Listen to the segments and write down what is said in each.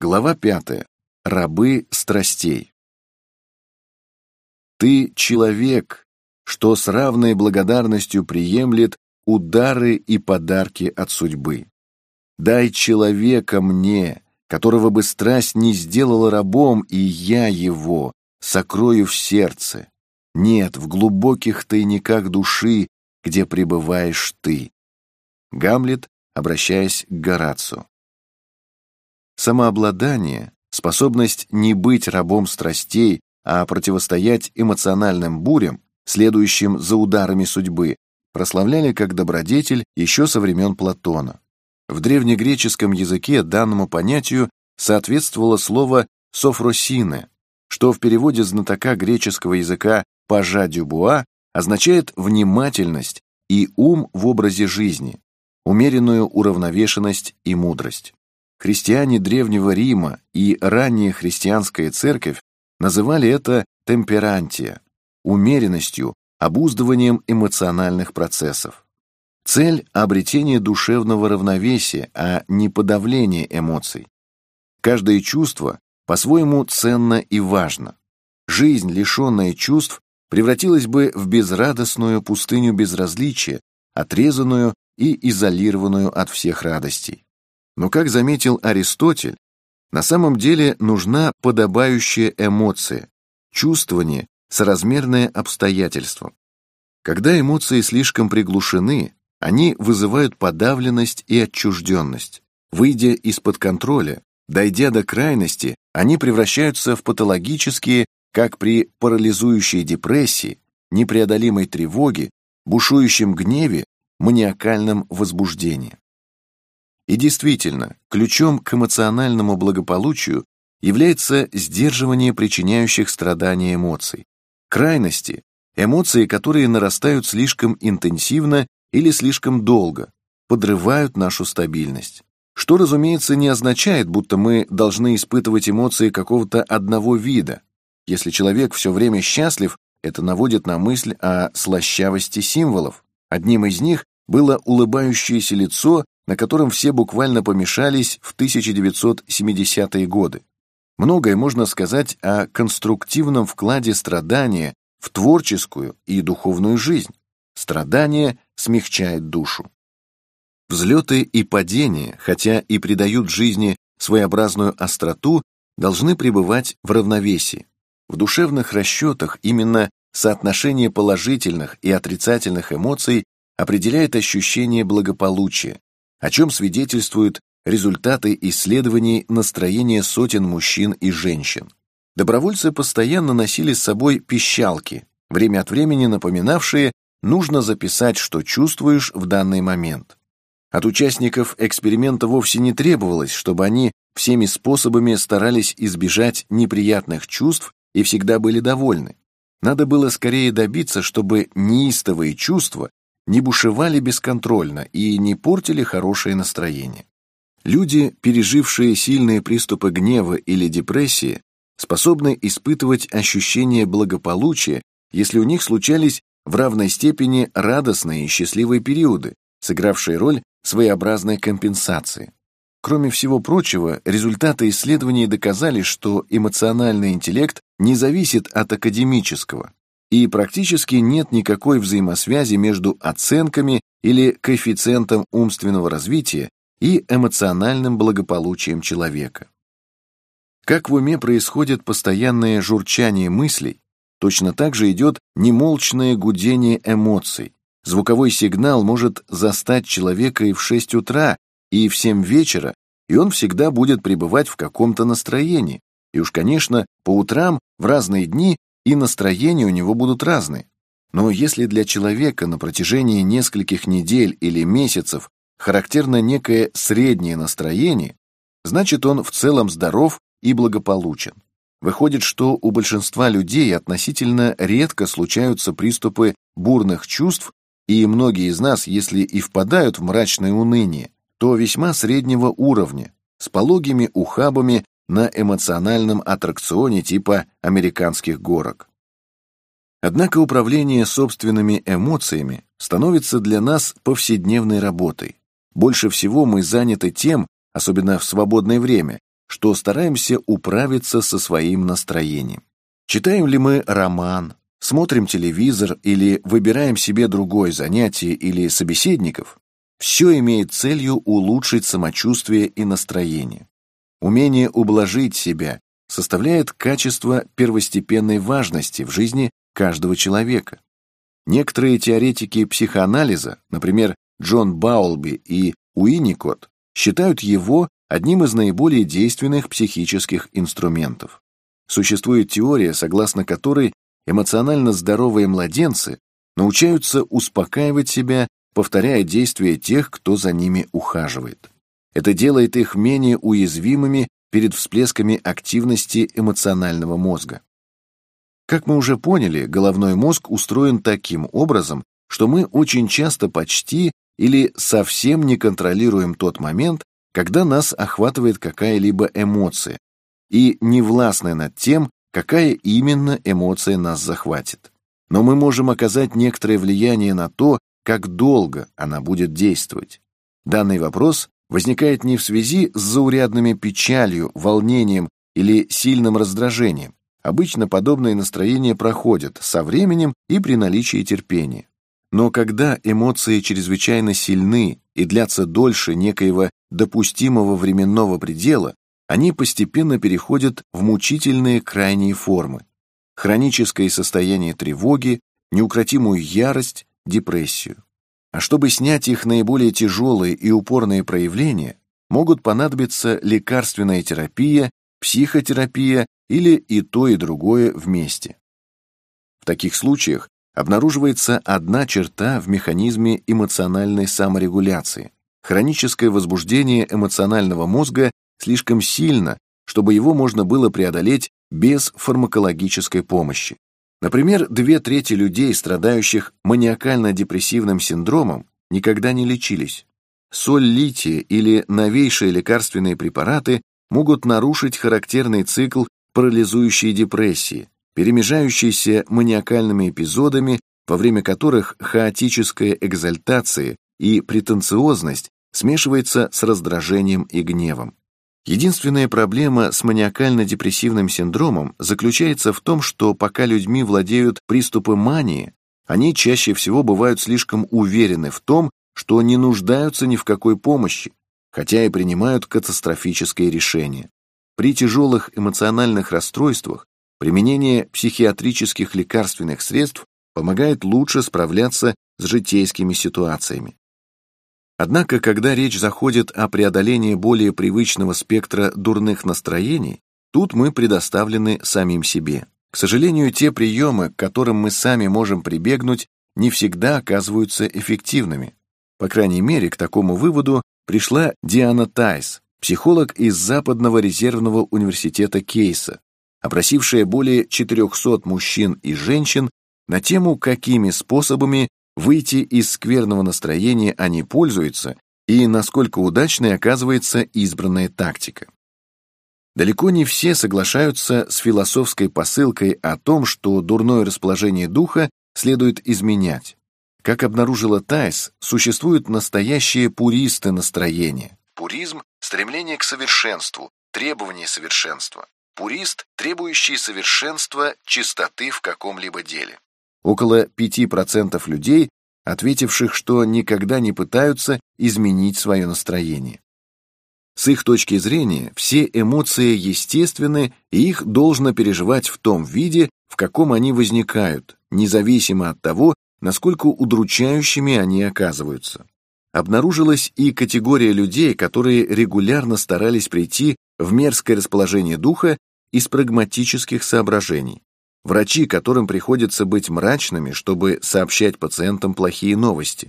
Глава 5. Рабы страстей. Ты человек, что с равной благодарностью приемлет удары и подарки от судьбы. Дай человека мне, которого бы страсть не сделала рабом, и я его сокрою в сердце. Нет, в глубоких тайниках души, где пребываешь ты. Гамлет, обращаясь к Горацию. Самообладание, способность не быть рабом страстей, а противостоять эмоциональным бурям, следующим за ударами судьбы, прославляли как добродетель еще со времен Платона. В древнегреческом языке данному понятию соответствовало слово «софросине», что в переводе знатока греческого языка Пажа Дюбуа означает внимательность и ум в образе жизни, умеренную уравновешенность и мудрость. Христиане Древнего Рима и ранняя христианская церковь называли это темперантия, умеренностью, обуздыванием эмоциональных процессов. Цель – обретение душевного равновесия, а не подавление эмоций. Каждое чувство по-своему ценно и важно. Жизнь, лишенная чувств, превратилась бы в безрадостную пустыню безразличия, отрезанную и изолированную от всех радостей. Но, как заметил Аристотель, на самом деле нужна подобающая эмоция, чувствование, соразмерное обстоятельствам. Когда эмоции слишком приглушены, они вызывают подавленность и отчужденность. Выйдя из-под контроля, дойдя до крайности, они превращаются в патологические, как при парализующей депрессии, непреодолимой тревоге, бушующем гневе, маниакальном возбуждении. И действительно, ключом к эмоциональному благополучию является сдерживание причиняющих страдания эмоций. Крайности – эмоции, которые нарастают слишком интенсивно или слишком долго, подрывают нашу стабильность. Что, разумеется, не означает, будто мы должны испытывать эмоции какого-то одного вида. Если человек все время счастлив, это наводит на мысль о слащавости символов. Одним из них было улыбающееся лицо, на котором все буквально помешались в 1970-е годы. Многое можно сказать о конструктивном вкладе страдания в творческую и духовную жизнь. Страдание смягчает душу. Взлеты и падения, хотя и придают жизни своеобразную остроту, должны пребывать в равновесии. В душевных расчетах именно соотношение положительных и отрицательных эмоций определяет ощущение благополучия, о чем свидетельствуют результаты исследований настроения сотен мужчин и женщин. Добровольцы постоянно носили с собой пищалки, время от времени напоминавшие «нужно записать, что чувствуешь в данный момент». От участников эксперимента вовсе не требовалось, чтобы они всеми способами старались избежать неприятных чувств и всегда были довольны. Надо было скорее добиться, чтобы неистовые чувства не бушевали бесконтрольно и не портили хорошее настроение. Люди, пережившие сильные приступы гнева или депрессии, способны испытывать ощущение благополучия, если у них случались в равной степени радостные и счастливые периоды, сыгравшие роль своеобразной компенсации. Кроме всего прочего, результаты исследований доказали, что эмоциональный интеллект не зависит от академического, и практически нет никакой взаимосвязи между оценками или коэффициентом умственного развития и эмоциональным благополучием человека. Как в уме происходит постоянное журчание мыслей, точно так же идет немолчное гудение эмоций. Звуковой сигнал может застать человека и в 6 утра, и в 7 вечера, и он всегда будет пребывать в каком-то настроении. И уж, конечно, по утрам в разные дни и настроения у него будут разные. Но если для человека на протяжении нескольких недель или месяцев характерно некое среднее настроение, значит, он в целом здоров и благополучен. Выходит, что у большинства людей относительно редко случаются приступы бурных чувств, и многие из нас, если и впадают в мрачное уныние, то весьма среднего уровня, с пологими ухабами на эмоциональном аттракционе типа американских горок. Однако управление собственными эмоциями становится для нас повседневной работой. Больше всего мы заняты тем, особенно в свободное время, что стараемся управиться со своим настроением. Читаем ли мы роман, смотрим телевизор или выбираем себе другое занятие или собеседников, все имеет целью улучшить самочувствие и настроение. Умение ублажить себя составляет качество первостепенной важности в жизни каждого человека. Некоторые теоретики психоанализа, например, Джон Баулби и Уинникотт, считают его одним из наиболее действенных психических инструментов. Существует теория, согласно которой эмоционально здоровые младенцы научаются успокаивать себя, повторяя действия тех, кто за ними ухаживает. Это делает их менее уязвимыми перед всплесками активности эмоционального мозга. Как мы уже поняли, головной мозг устроен таким образом, что мы очень часто почти или совсем не контролируем тот момент, когда нас охватывает какая-либо эмоция, и не властны над тем, какая именно эмоция нас захватит. Но мы можем оказать некоторое влияние на то, как долго она будет действовать. Данный вопрос возникает не в связи с заурядными печалью, волнением или сильным раздражением. Обычно подобные настроения проходят со временем и при наличии терпения. Но когда эмоции чрезвычайно сильны и длятся дольше некоего допустимого временного предела, они постепенно переходят в мучительные крайние формы: хроническое состояние тревоги, неукротимую ярость, депрессию. А чтобы снять их наиболее тяжелые и упорные проявления, могут понадобиться лекарственная терапия, психотерапия или и то, и другое вместе. В таких случаях обнаруживается одна черта в механизме эмоциональной саморегуляции. Хроническое возбуждение эмоционального мозга слишком сильно, чтобы его можно было преодолеть без фармакологической помощи. Например, 2/3 людей, страдающих маниакально-депрессивным синдромом, никогда не лечились. Соль лития или новейшие лекарственные препараты могут нарушить характерный цикл парализующей депрессии, перемежающейся маниакальными эпизодами, во время которых хаотическая экзальтация и претенциозность смешивается с раздражением и гневом. Единственная проблема с маниакально-депрессивным синдромом заключается в том, что пока людьми владеют приступы мании, они чаще всего бывают слишком уверены в том, что не нуждаются ни в какой помощи, хотя и принимают катастрофические решения. При тяжелых эмоциональных расстройствах применение психиатрических лекарственных средств помогает лучше справляться с житейскими ситуациями. Однако, когда речь заходит о преодолении более привычного спектра дурных настроений, тут мы предоставлены самим себе. К сожалению, те приемы, к которым мы сами можем прибегнуть, не всегда оказываются эффективными. По крайней мере, к такому выводу пришла Диана Тайс, психолог из Западного резервного университета Кейса, опросившая более 400 мужчин и женщин на тему, какими способами выйти из скверного настроения они пользуются и насколько удачной оказывается избранная тактика. Далеко не все соглашаются с философской посылкой о том, что дурное расположение духа следует изменять. Как обнаружила Тайс, существуют настоящие пуристы настроения. Пуризм – стремление к совершенству, требование совершенства. Пурист, требующий совершенства, чистоты в каком-либо деле. Около 5% людей, ответивших, что никогда не пытаются изменить свое настроение. С их точки зрения, все эмоции естественны, и их должно переживать в том виде, в каком они возникают, независимо от того, насколько удручающими они оказываются. Обнаружилась и категория людей, которые регулярно старались прийти в мерзкое расположение духа из прагматических соображений. Врачи, которым приходится быть мрачными, чтобы сообщать пациентам плохие новости.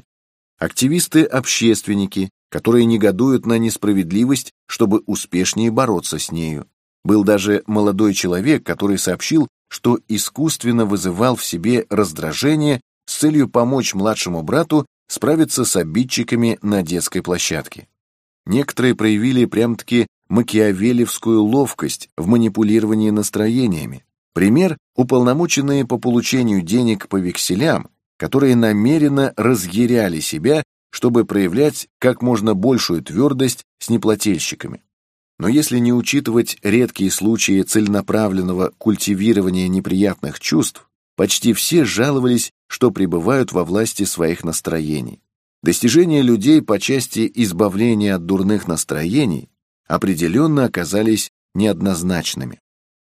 Активисты-общественники, которые негодуют на несправедливость, чтобы успешнее бороться с нею. Был даже молодой человек, который сообщил, что искусственно вызывал в себе раздражение с целью помочь младшему брату справиться с обидчиками на детской площадке. Некоторые проявили прям-таки макиавеллевскую ловкость в манипулировании настроениями. Пример – уполномоченные по получению денег по векселям, которые намеренно разъяряли себя, чтобы проявлять как можно большую твердость с неплательщиками. Но если не учитывать редкие случаи целенаправленного культивирования неприятных чувств, почти все жаловались, что пребывают во власти своих настроений. Достижения людей по части избавления от дурных настроений определенно оказались неоднозначными.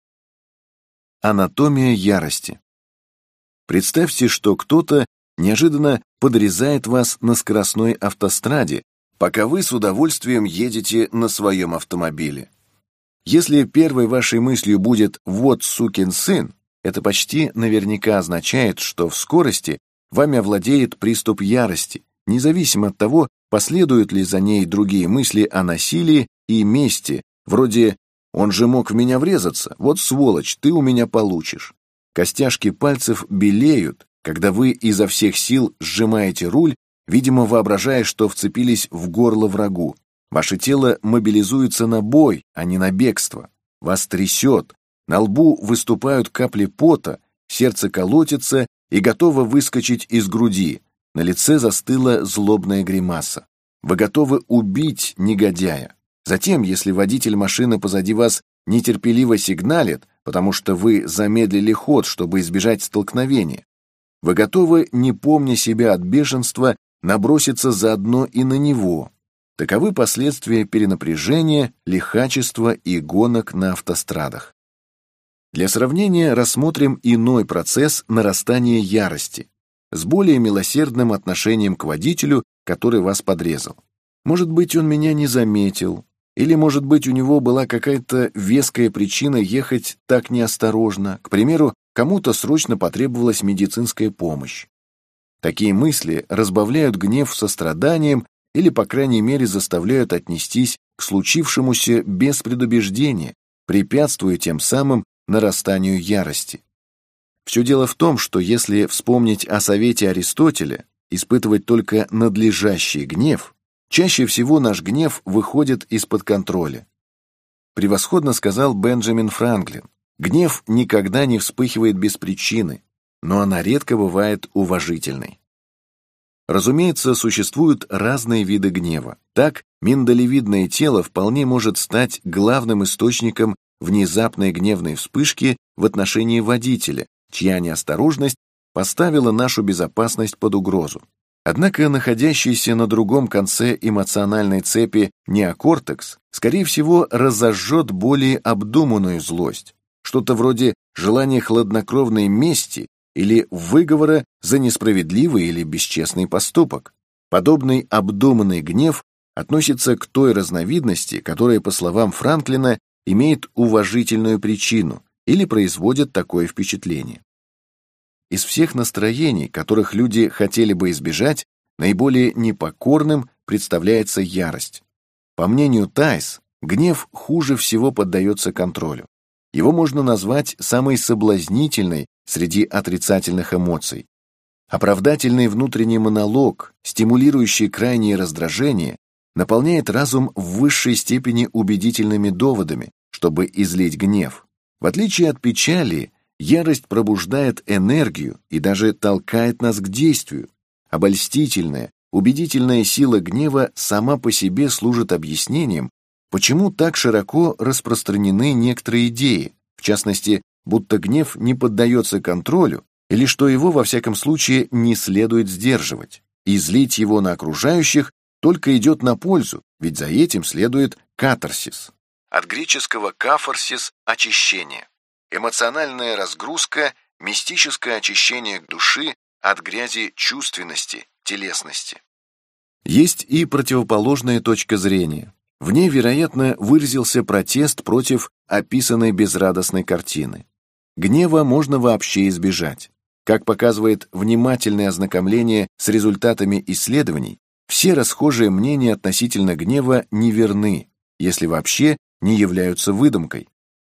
Анатомия ярости. Представьте, что кто-то неожиданно подрезает вас на скоростной автостраде, пока вы с удовольствием едете на своем автомобиле. Если первой вашей мыслью будет «вот сукин сын», это почти наверняка означает, что в скорости вами овладеет приступ ярости, независимо от того, последуют ли за ней другие мысли о насилии и мести, вроде «он же мог в меня врезаться, вот сволочь, ты у меня получишь». Костяшки пальцев белеют, когда вы изо всех сил сжимаете руль, видимо, воображая, что вцепились в горло врагу. Ваше тело мобилизуется на бой, а не на бегство. Вас трясет, на лбу выступают капли пота, сердце колотится и готово выскочить из груди, на лице застыла злобная гримаса. Вы готовы убить негодяя. Затем, если водитель машины позади вас нетерпеливо сигналит, потому что вы замедлили ход, чтобы избежать столкновения, вы готовы, не помня себя от бешенства, наброситься заодно и на него. Таковы последствия перенапряжения, лихачества и гонок на автострадах. Для сравнения рассмотрим иной процесс нарастания ярости с более милосердным отношением к водителю, который вас подрезал. Может быть, он меня не заметил, или, может быть, у него была какая-то веская причина ехать так неосторожно, к примеру, кому-то срочно потребовалась медицинская помощь. Такие мысли разбавляют гнев состраданием или, по крайней мере, заставляют отнестись к случившемуся без предубеждения, препятствуя тем самым нарастанию ярости. Все дело в том, что если вспомнить о совете Аристотеля, испытывать только надлежащий гнев, чаще всего наш гнев выходит из-под контроля. Превосходно сказал Бенджамин Франклин: гнев никогда не вспыхивает без причины, но она редко бывает уважительной. Разумеется, существуют разные виды гнева. Так, миндалевидное тело вполне может стать главным источником внезапной гневной вспышки в отношении водителя, чья неосторожность поставила нашу безопасность под угрозу. Однако находящийся на другом конце эмоциональной цепи неокортекс, скорее всего, разожжет более обдуманную злость, что-то вроде желания хладнокровной мести или выговора за несправедливый или бесчестный поступок. Подобный обдуманный гнев относится к той разновидности, которая, по словам Франклина, имеет уважительную причину или производит такое впечатление. Из всех настроений, которых люди хотели бы избежать, наиболее непокорным представляется ярость. По мнению Тайс, гнев хуже всего поддается контролю. Его можно назвать самой соблазнительной среди отрицательных эмоций. Оправдательный внутренний монолог, стимулирующий крайнее раздражение, наполняет разум в высшей степени убедительными доводами, чтобы излить гнев. В отличие от печали, ярость пробуждает энергию и даже толкает нас к действию. Обольстительная, убедительная сила гнева сама по себе служит объяснением, почему так широко распространены некоторые идеи, в частности, будто гнев не поддается контролю или что его, во всяком случае, не следует сдерживать. И злить его на окружающих только идет на пользу, ведь за этим следует катарсис. От греческого «кафарсис» — очищение. Эмоциональная разгрузка, мистическое очищение души от грязи чувственности, телесности. Есть и противоположная точка зрения. В ней, вероятно, выразился протест против описанной безрадостной картины. Гнева можно вообще избежать. Как показывает внимательное ознакомление с результатами исследований, все расхожие мнения относительно гнева неверны, если вообще не являются выдумкой.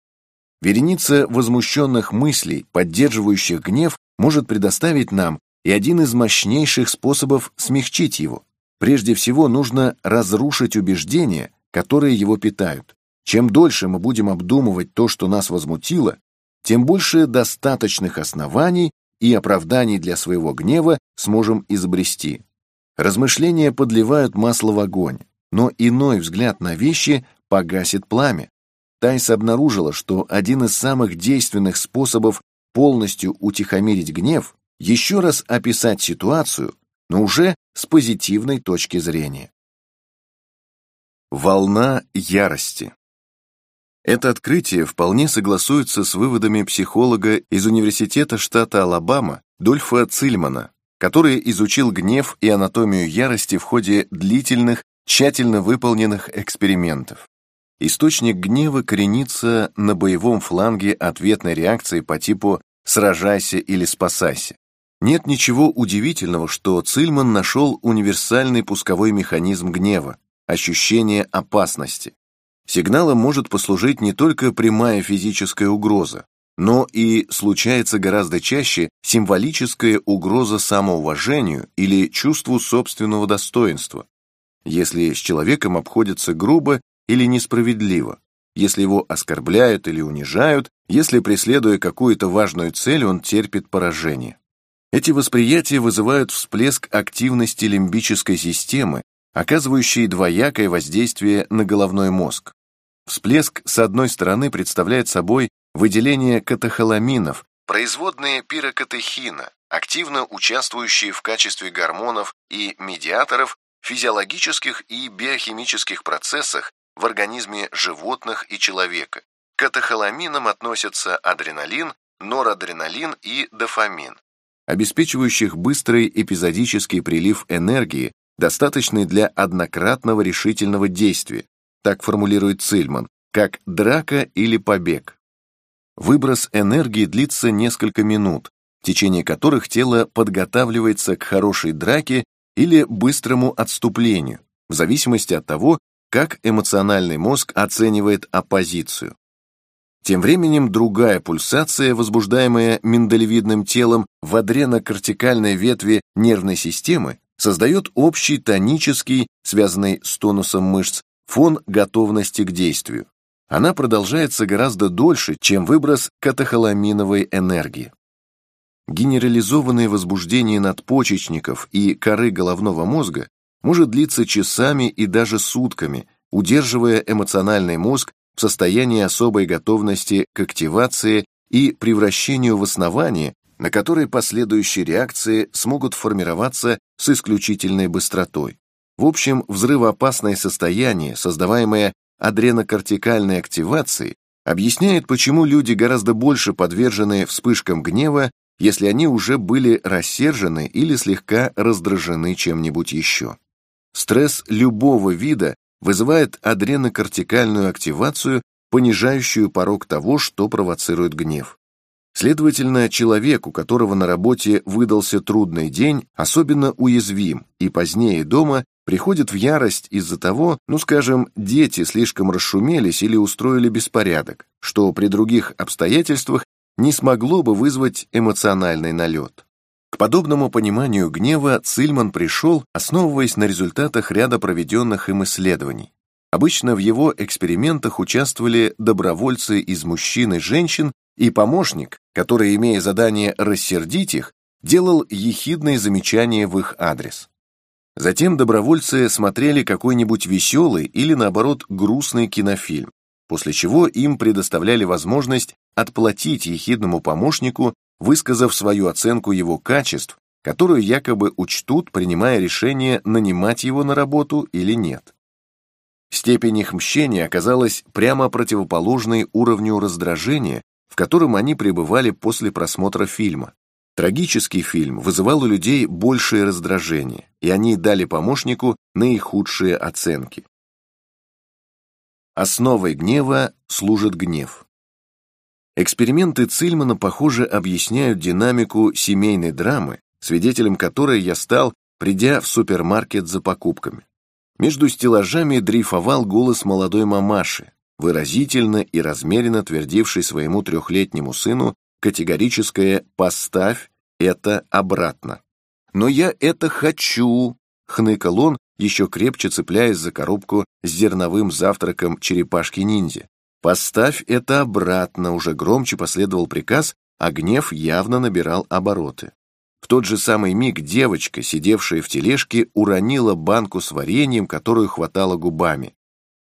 Вереница возмущенных мыслей, поддерживающих гнев, может предоставить нам и один из мощнейших способов смягчить его. Прежде всего, нужно разрушить убеждения, которые его питают. Чем дольше мы будем обдумывать то, что нас возмутило, тем больше достаточных оснований и оправданий для своего гнева сможем изобрести. Размышления подливают масло в огонь, но иной взгляд на вещи погасит пламя. Тайс обнаружила, что один из самых действенных способов полностью утихомирить гнев — еще раз описать ситуацию, но уже с позитивной точки зрения. Волна ярости. Это открытие вполне согласуется с выводами психолога из Университета штата Алабама Дольфа Цильмана, который изучил гнев и анатомию ярости в ходе длительных, тщательно выполненных экспериментов. Источник гнева коренится на боевом фланге ответной реакции по типу «сражайся» или «спасайся». Нет ничего удивительного, что Цильман нашел универсальный пусковой механизм гнева — ощущение опасности. Сигналом может послужить не только прямая физическая угроза, но и случается гораздо чаще символическая угроза самоуважению или чувству собственного достоинства. Если с человеком обходятся грубо или несправедливо, если его оскорбляют или унижают, если, преследуя какую-то важную цель, он терпит поражение. Эти восприятия вызывают всплеск активности лимбической системы, оказывающей двоякое воздействие на головной мозг. Всплеск, с одной стороны, представляет собой выделение катехоламинов, производные пирокатехина, активно участвующие в качестве гормонов и медиаторов в физиологических и биохимических процессах в организме животных и человека. К катехоламинам относятся адреналин, норадреналин и дофамин, обеспечивающих быстрый эпизодический прилив энергии, достаточный для однократного решительного действия, так формулирует Цильман, как драка или побег. Выброс энергии длится несколько минут, в течение которых тело подготавливается к хорошей драке или быстрому отступлению, в зависимости от того, как эмоциональный мозг оценивает оппозицию. Тем временем другая пульсация, возбуждаемая миндалевидным телом в адренокортикальной ветви нервной системы, создает общий тонический, связанный с тонусом мышц, фон готовности к действию. Она продолжается гораздо дольше, чем выброс катехоламиновой энергии. Генерализованное возбуждение надпочечников и коры головного мозга может длиться часами и даже сутками, удерживая эмоциональный мозг в состоянии особой готовности к активации и превращению в основание, на которое последующие реакции смогут формироваться с исключительной быстротой. В общем, взрывоопасное состояние, создаваемое адренокортикальной активацией, объясняет, почему люди гораздо больше подвержены вспышкам гнева, если они уже были рассержены или слегка раздражены чем-нибудь еще. Стресс любого вида вызывает адренокортикальную активацию, понижающую порог того, что провоцирует гнев. Следовательно, человек, у которого на работе выдался трудный день, особенно уязвим и позднее дома приходит в ярость из-за того, скажем, дети слишком расшумелись или устроили беспорядок, что при других обстоятельствах не смогло бы вызвать эмоциональный налет. К подобному пониманию гнева Цильман пришел, основываясь на результатах ряда проведенных им исследований. Обычно в его экспериментах участвовали добровольцы из мужчин и женщин и помощник, который, имея задание рассердить их, делал ехидные замечания в их адрес. Затем добровольцы смотрели какой-нибудь веселый или, наоборот, грустный кинофильм, после чего им предоставляли возможность отплатить ехидному помощнику, высказав свою оценку его качеств, которую якобы учтут, принимая решение, нанимать его на работу или нет. Степень их мщения оказалась прямо противоположной уровню раздражения, в котором они пребывали после просмотра фильма. Трагический фильм вызывал у людей большее раздражение, и они дали помощнику наихудшие оценки. Основой гнева служит гнев. Эксперименты Цильмана, похоже, объясняют динамику семейной драмы, свидетелем которой я стал, придя в супермаркет за покупками. Между стеллажами дрейфовал голос молодой мамаши, выразительно и размеренно твердившей своему 3-летнему сыну категорическое «поставь это обратно». «Но я это хочу!» — хныкал он, еще крепче цепляясь за коробку с зерновым завтраком черепашки-ниндзя. «Поставь это обратно!» — уже громче последовал приказ, а гнев явно набирал обороты. В тот же самый миг девочка, сидевшая в тележке, уронила банку с вареньем, которую хватала губами.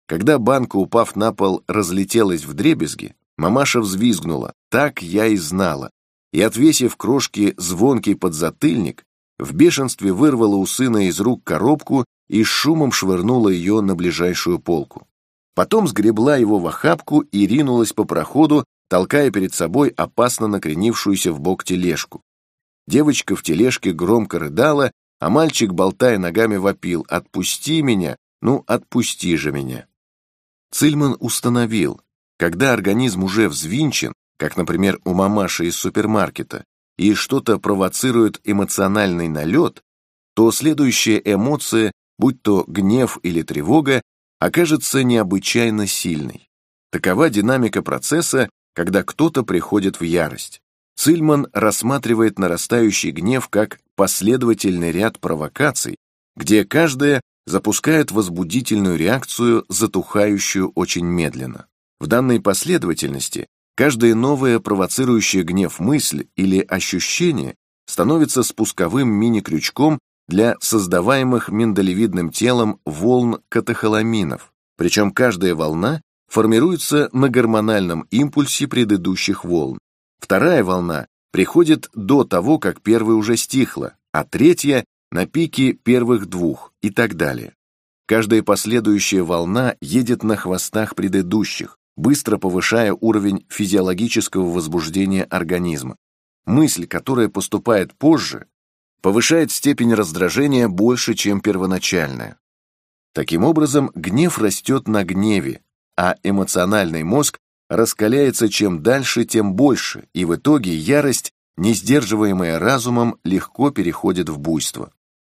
Когда банка, упав на пол, разлетелась вдребезги, мамаша взвизгнула: «Так я и знала!» и, отвесив крошке звонкий подзатыльник, в бешенстве вырвала у сына из рук коробку и с шумом швырнула ее на ближайшую полку. Потом сгребла его в охапку и ринулась по проходу, толкая перед собой опасно накренившуюся вбок тележку. Девочка в тележке громко рыдала, а мальчик, болтая ногами, вопил: «Отпусти меня! Ну, отпусти же меня!» Цильман установил, когда организм уже взвинчен, как, например, у мамаши из супермаркета, и что-то провоцирует эмоциональный налет, то следующая эмоция, будь то гнев или тревога, окажется необычайно сильной. Такова динамика процесса, когда кто-то приходит в ярость. Цильман рассматривает нарастающий гнев как последовательный ряд провокаций, где каждая запускает возбудительную реакцию, затухающую очень медленно. В данной последовательности каждая новая провоцирующая гнев мысль или ощущение становится спусковым мини-крючком для создаваемых миндалевидным телом волн катехоламинов, причем каждая волна формируется на гормональном импульсе предыдущих волн. Вторая волна приходит до того, как первая уже стихла, а третья — на пике первых двух и так далее. Каждая последующая волна едет на хвостах предыдущих, быстро повышая уровень физиологического возбуждения организма. Мысль, которая поступает позже, повышает степень раздражения больше, чем первоначальная. Таким образом, гнев растет на гневе, а эмоциональный мозг раскаляется чем дальше, тем больше, и в итоге ярость, не сдерживаемая разумом, легко переходит в буйство.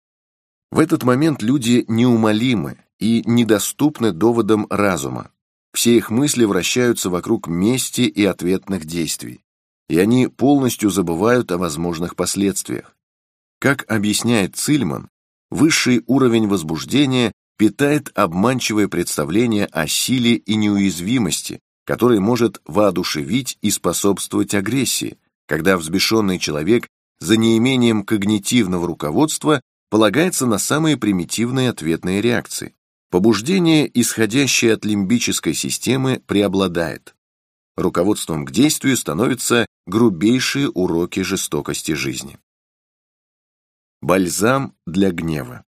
В этот момент люди неумолимы и недоступны доводам разума. Все их мысли вращаются вокруг мести и ответных действий, и они полностью забывают о возможных последствиях. Как объясняет Цильман, высший уровень возбуждения питает обманчивое представление о силе и неуязвимости, который может воодушевить и способствовать агрессии, когда взбешенный человек за неимением когнитивного руководства полагается на самые примитивные ответные реакции. Побуждение, исходящее от лимбической системы, преобладает. Руководством к действию становятся грубейшие уроки жестокости жизни. Бальзам для гнева.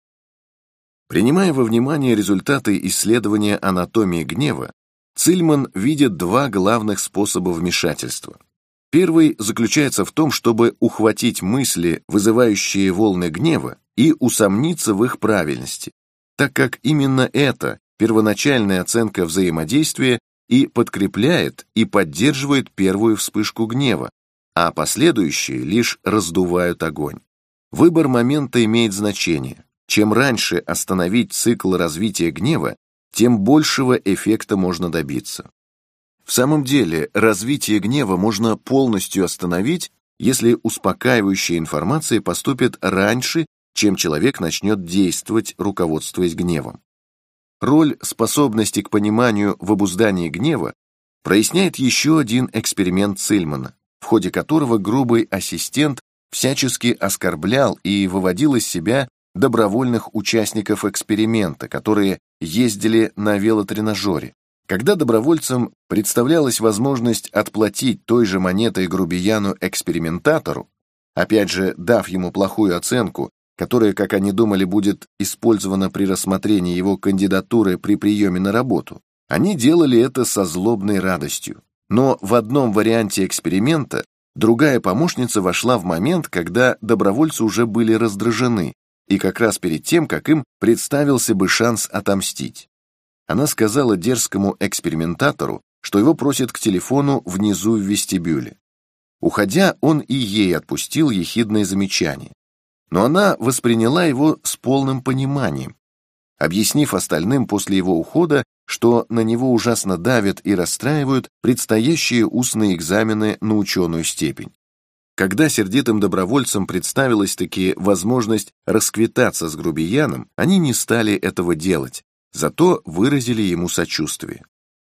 Принимая во внимание результаты исследования анатомии гнева, Цильман видит два главных способа вмешательства. Первый заключается в том, чтобы ухватить мысли, вызывающие волны гнева, и усомниться в их правильности, так как именно это первоначальная оценка взаимодействия и подкрепляет и поддерживает первую вспышку гнева, а последующие лишь раздувают огонь. Выбор момента имеет значение. Чем раньше остановить цикл развития гнева, тем большего эффекта можно добиться. В самом деле, развитие гнева можно полностью остановить, если успокаивающая информация поступит раньше, чем человек начнет действовать, руководствуясь гневом. Роль способности к пониманию в обуздании гнева проясняет еще один эксперимент Цильмана, в ходе которого грубый ассистент всячески оскорблял и выводил из себя добровольных участников эксперимента, которые ездили на велотренажере. Когда добровольцам представлялась возможность отплатить той же монетой грубияну-экспериментатору, опять же дав ему плохую оценку, которая, как они думали, будет использована при рассмотрении его кандидатуры при приеме на работу, они делали это со злобной радостью. Но в одном варианте эксперимента другая помощница вошла в момент, когда добровольцы уже были раздражены, и как раз перед тем, как им представился бы шанс отомстить. Она сказала дерзкому экспериментатору, что его просят к телефону внизу в вестибюле. Уходя, он и ей отпустил ехидное замечание. Но она восприняла его с полным пониманием, объяснив остальным после его ухода, что на него ужасно давят и расстраивают предстоящие устные экзамены на ученую степень. Когда сердитым добровольцам представилась-таки возможность расквитаться с грубияном, они не стали этого делать, зато выразили ему сочувствие.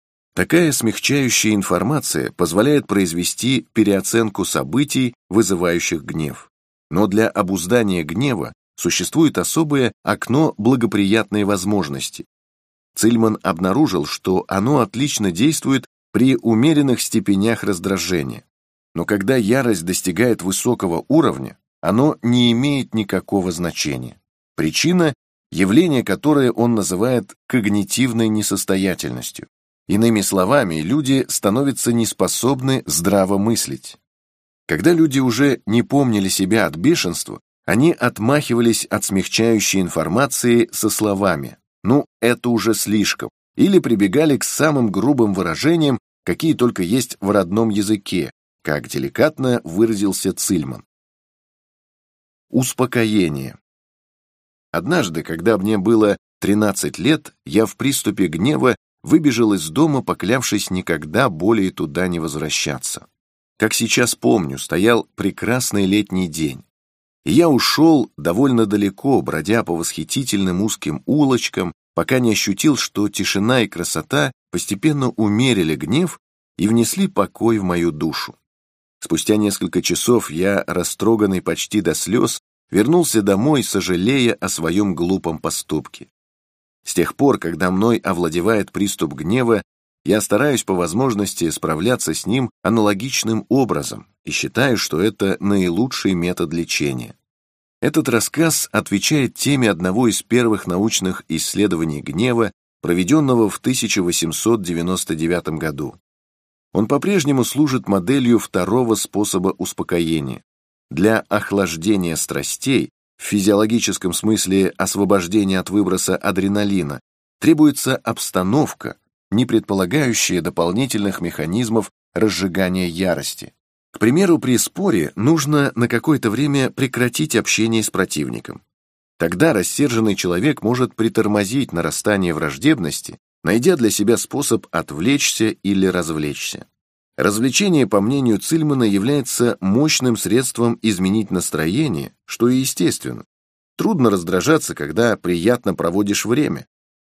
Такая смягчающая информация позволяет произвести переоценку событий, вызывающих гнев. Но для обуздания гнева существует особое окно благоприятной возможности. Цильман обнаружил, что оно отлично действует при умеренных степенях раздражения. Но когда ярость достигает высокого уровня, оно не имеет никакого значения. Причина – явление, которое он называет когнитивной несостоятельностью. Иными словами, люди становятся неспособны здраво мыслить. Когда люди уже не помнили себя от бешенства, они отмахивались от смягчающей информации со словами «ну, это уже слишком», или прибегали к самым грубым выражениям, какие только есть в родном языке, как деликатно выразился Цильман. Успокоение. Однажды, когда мне было 13 лет, я в приступе гнева выбежал из дома, поклявшись никогда более туда не возвращаться. Как сейчас помню, стоял прекрасный летний день. И я ушел довольно далеко, бродя по восхитительным узким улочкам, пока не ощутил, что тишина и красота постепенно умерили гнев и внесли покой в мою душу. Спустя несколько часов я, растроганный почти до слез, вернулся домой, сожалея о своем глупом поступке. С тех пор, когда мной овладевает приступ гнева, я стараюсь по возможности справляться с ним аналогичным образом и считаю, что это наилучший метод лечения. Этот рассказ отвечает теме одного из первых научных исследований гнева, проведенного в 1899 году. Он по-прежнему служит моделью второго способа успокоения. Для охлаждения страстей, в физиологическом смысле освобождения от выброса адреналина, требуется обстановка, не предполагающая дополнительных механизмов разжигания ярости. К примеру, при споре нужно на какое-то время прекратить общение с противником. Тогда рассерженный человек может притормозить нарастание враждебности, найдя для себя способ отвлечься или развлечься. Развлечение, по мнению Цильмана, является мощным средством изменить настроение, что и естественно. Трудно раздражаться, когда приятно проводишь время.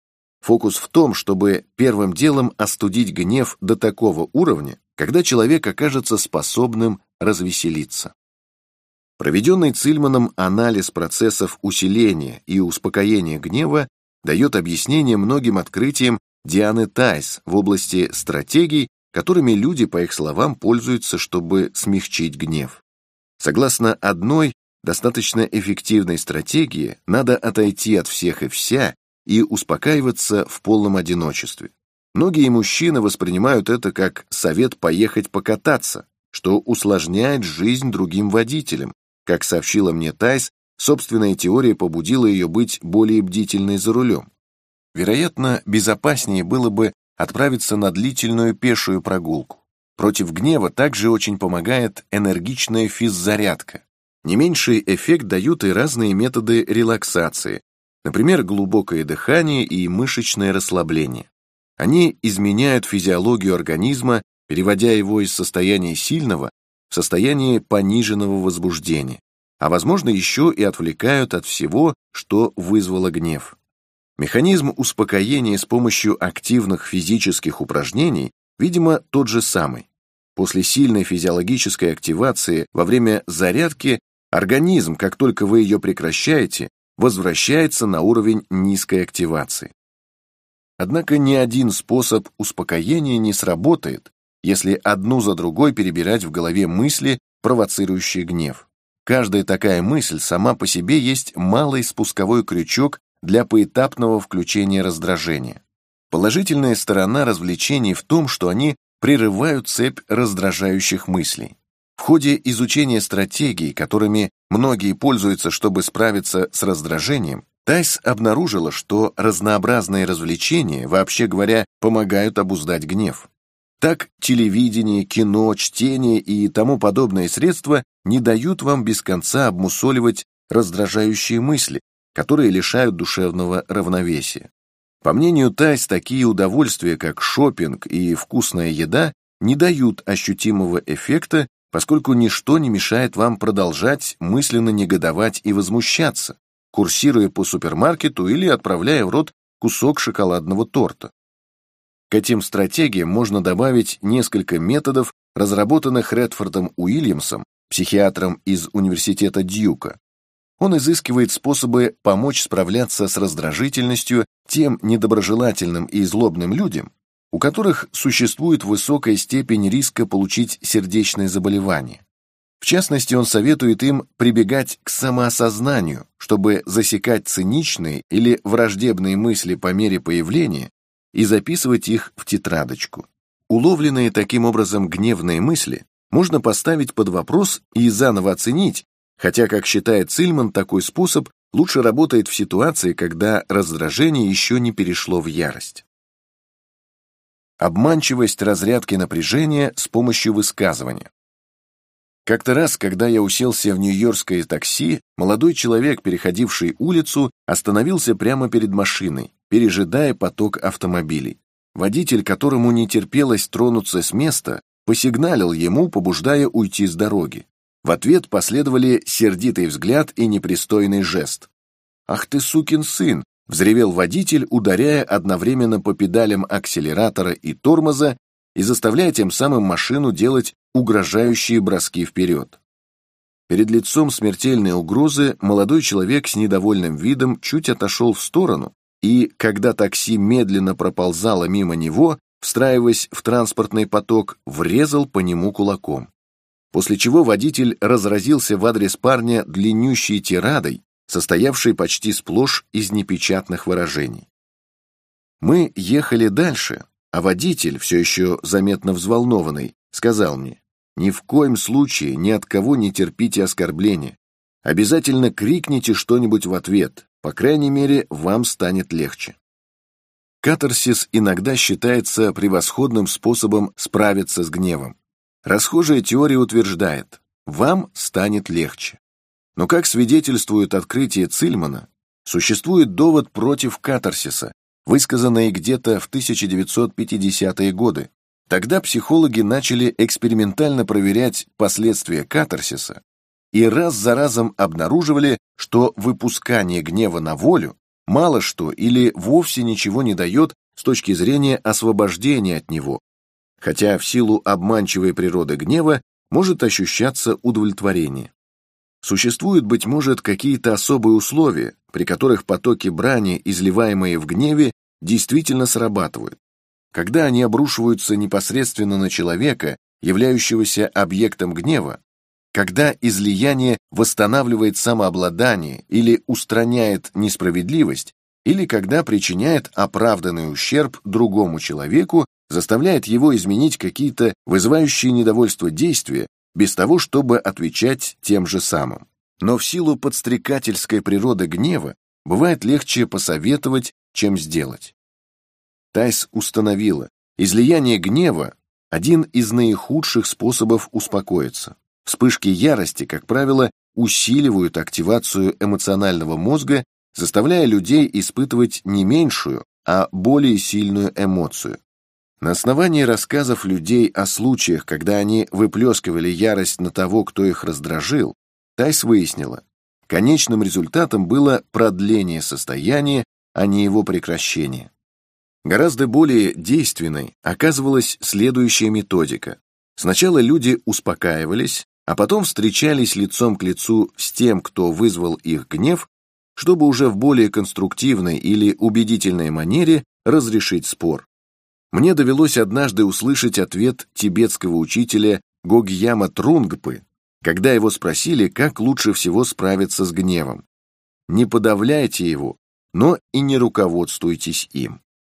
Фокус в том, чтобы первым делом остудить гнев до такого уровня, когда человек окажется способным развеселиться. Проведенный Цильманом анализ процессов усиления и успокоения гнева дает объяснение многим открытиям Дианы Тайс в области стратегий, которыми люди, по их словам, пользуются, чтобы смягчить гнев. Согласно одной, достаточно эффективной стратегии, надо отойти от всех и вся и успокаиваться в полном одиночестве. Многие мужчины воспринимают это как совет поехать покататься, что усложняет жизнь другим водителям. Как сообщила мне Тайс, собственная теория побудила ее быть более бдительной за рулем. Вероятно, безопаснее было бы отправиться на длительную пешую прогулку. Против гнева также очень помогает энергичная физзарядка. Не меньший эффект дают и разные методы релаксации, например, глубокое дыхание и мышечное расслабление. Они изменяют физиологию организма, переводя его из состояния сильного в состояние пониженного возбуждения, а возможно еще и отвлекают от всего, что вызвало гнев. Механизм успокоения с помощью активных физических упражнений, видимо, тот же самый. После сильной физиологической активации во время зарядки организм, как только вы ее прекращаете, возвращается на уровень низкой активации. Однако ни один способ успокоения не сработает, если одну за другой перебирать в голове мысли, провоцирующие гнев. Каждая такая мысль сама по себе есть малый спусковой крючок для поэтапного включения раздражения. Положительная сторона развлечений в том, что они прерывают цепь раздражающих мыслей. В ходе изучения стратегий, которыми многие пользуются, чтобы справиться с раздражением, Тайс обнаружила, что разнообразные развлечения, вообще говоря, помогают обуздать гнев. Так, телевидение, кино, чтение и тому подобные средства не дают вам без конца обмусоливать раздражающие мысли, которые лишают душевного равновесия. По мнению Тайс, такие удовольствия, как шопинг и вкусная еда, не дают ощутимого эффекта, поскольку ничто не мешает вам продолжать мысленно негодовать и возмущаться, курсируя по супермаркету или отправляя в рот кусок шоколадного торта. К этим стратегиям можно добавить несколько методов, разработанных Редфордом Уильямсом, психиатром из университета Дьюка. Он изыскивает способы помочь справляться с раздражительностью тем недоброжелательным и злобным людям, у которых существует высокая степень риска получить сердечное заболевание. В частности, он советует им прибегать к самоосознанию, чтобы засекать циничные или враждебные мысли по мере появления и записывать их в тетрадочку. Уловленные таким образом гневные мысли можно поставить под вопрос и заново оценить, хотя, как считает Цильман, такой способ лучше работает в ситуации, когда раздражение еще не перешло в ярость. Обманчивость разрядки напряжения с помощью высказывания. Как-то раз, когда я уселся в нью-йоркское такси, молодой человек, переходивший улицу, остановился прямо перед машиной, пережидая поток автомобилей. Водитель, которому не терпелось тронуться с места, посигналил ему, побуждая уйти с дороги. В ответ последовали сердитый взгляд и непристойный жест. «Ах ты, сукин сын!» — взревел водитель, ударяя одновременно по педалям акселератора и тормоза и заставляя тем самым машину делать угрожающие броски вперед. Перед лицом смертельной угрозы молодой человек с недовольным видом чуть отошел в сторону и, когда такси медленно проползало мимо него, встраиваясь в транспортный поток, врезал по нему кулаком. После чего водитель разразился в адрес парня длиннющей тирадой, состоявшей почти сплошь из непечатных выражений. Мы ехали дальше, а водитель, все еще заметно взволнованный, сказал мне: «Ни в коем случае ни от кого не терпите оскорбления. Обязательно крикните что-нибудь в ответ, по крайней мере, вам станет легче». Катарсис иногда считается превосходным способом справиться с гневом. Расхожая теория утверждает: вам станет легче. Но, как свидетельствует открытие Цильмана, существует довод против катарсиса, высказанный где-то в 1950-е годы. Тогда психологи начали экспериментально проверять последствия катарсиса и раз за разом обнаруживали, что выпускание гнева на волю мало что или вовсе ничего не дает с точки зрения освобождения от него, хотя в силу обманчивой природы гнева может ощущаться удовлетворение. Существуют, быть может, какие-то особые условия, при которых потоки брани, изливаемые в гневе, действительно срабатывают. Когда они обрушиваются непосредственно на человека, являющегося объектом гнева, когда излияние восстанавливает самообладание или устраняет несправедливость, или когда причиняет оправданный ущерб другому человеку, заставляет его изменить какие-то вызывающие недовольство действия, без того, чтобы отвечать тем же самым. Но в силу подстрекательской природы гнева бывает легче посоветовать, чем сделать. Тайс установила: излияние гнева – один из наихудших способов успокоиться. Вспышки ярости, как правило, усиливают активацию эмоционального мозга, заставляя людей испытывать не меньшую, а более сильную эмоцию. На основании рассказов людей о случаях, когда они выплескивали ярость на того, кто их раздражил, Тайс выяснила: конечным результатом было продление состояния, а не его прекращение. Гораздо более действенной оказывалась следующая методика. Сначала люди успокаивались, а потом встречались лицом к лицу с тем, кто вызвал их гнев, чтобы уже в более конструктивной или убедительной манере разрешить спор. Мне довелось однажды услышать ответ тибетского учителя Гогьяма Трунгпы, когда его спросили, как лучше всего справиться с гневом. Не подавляйте его, но и не руководствуйтесь им.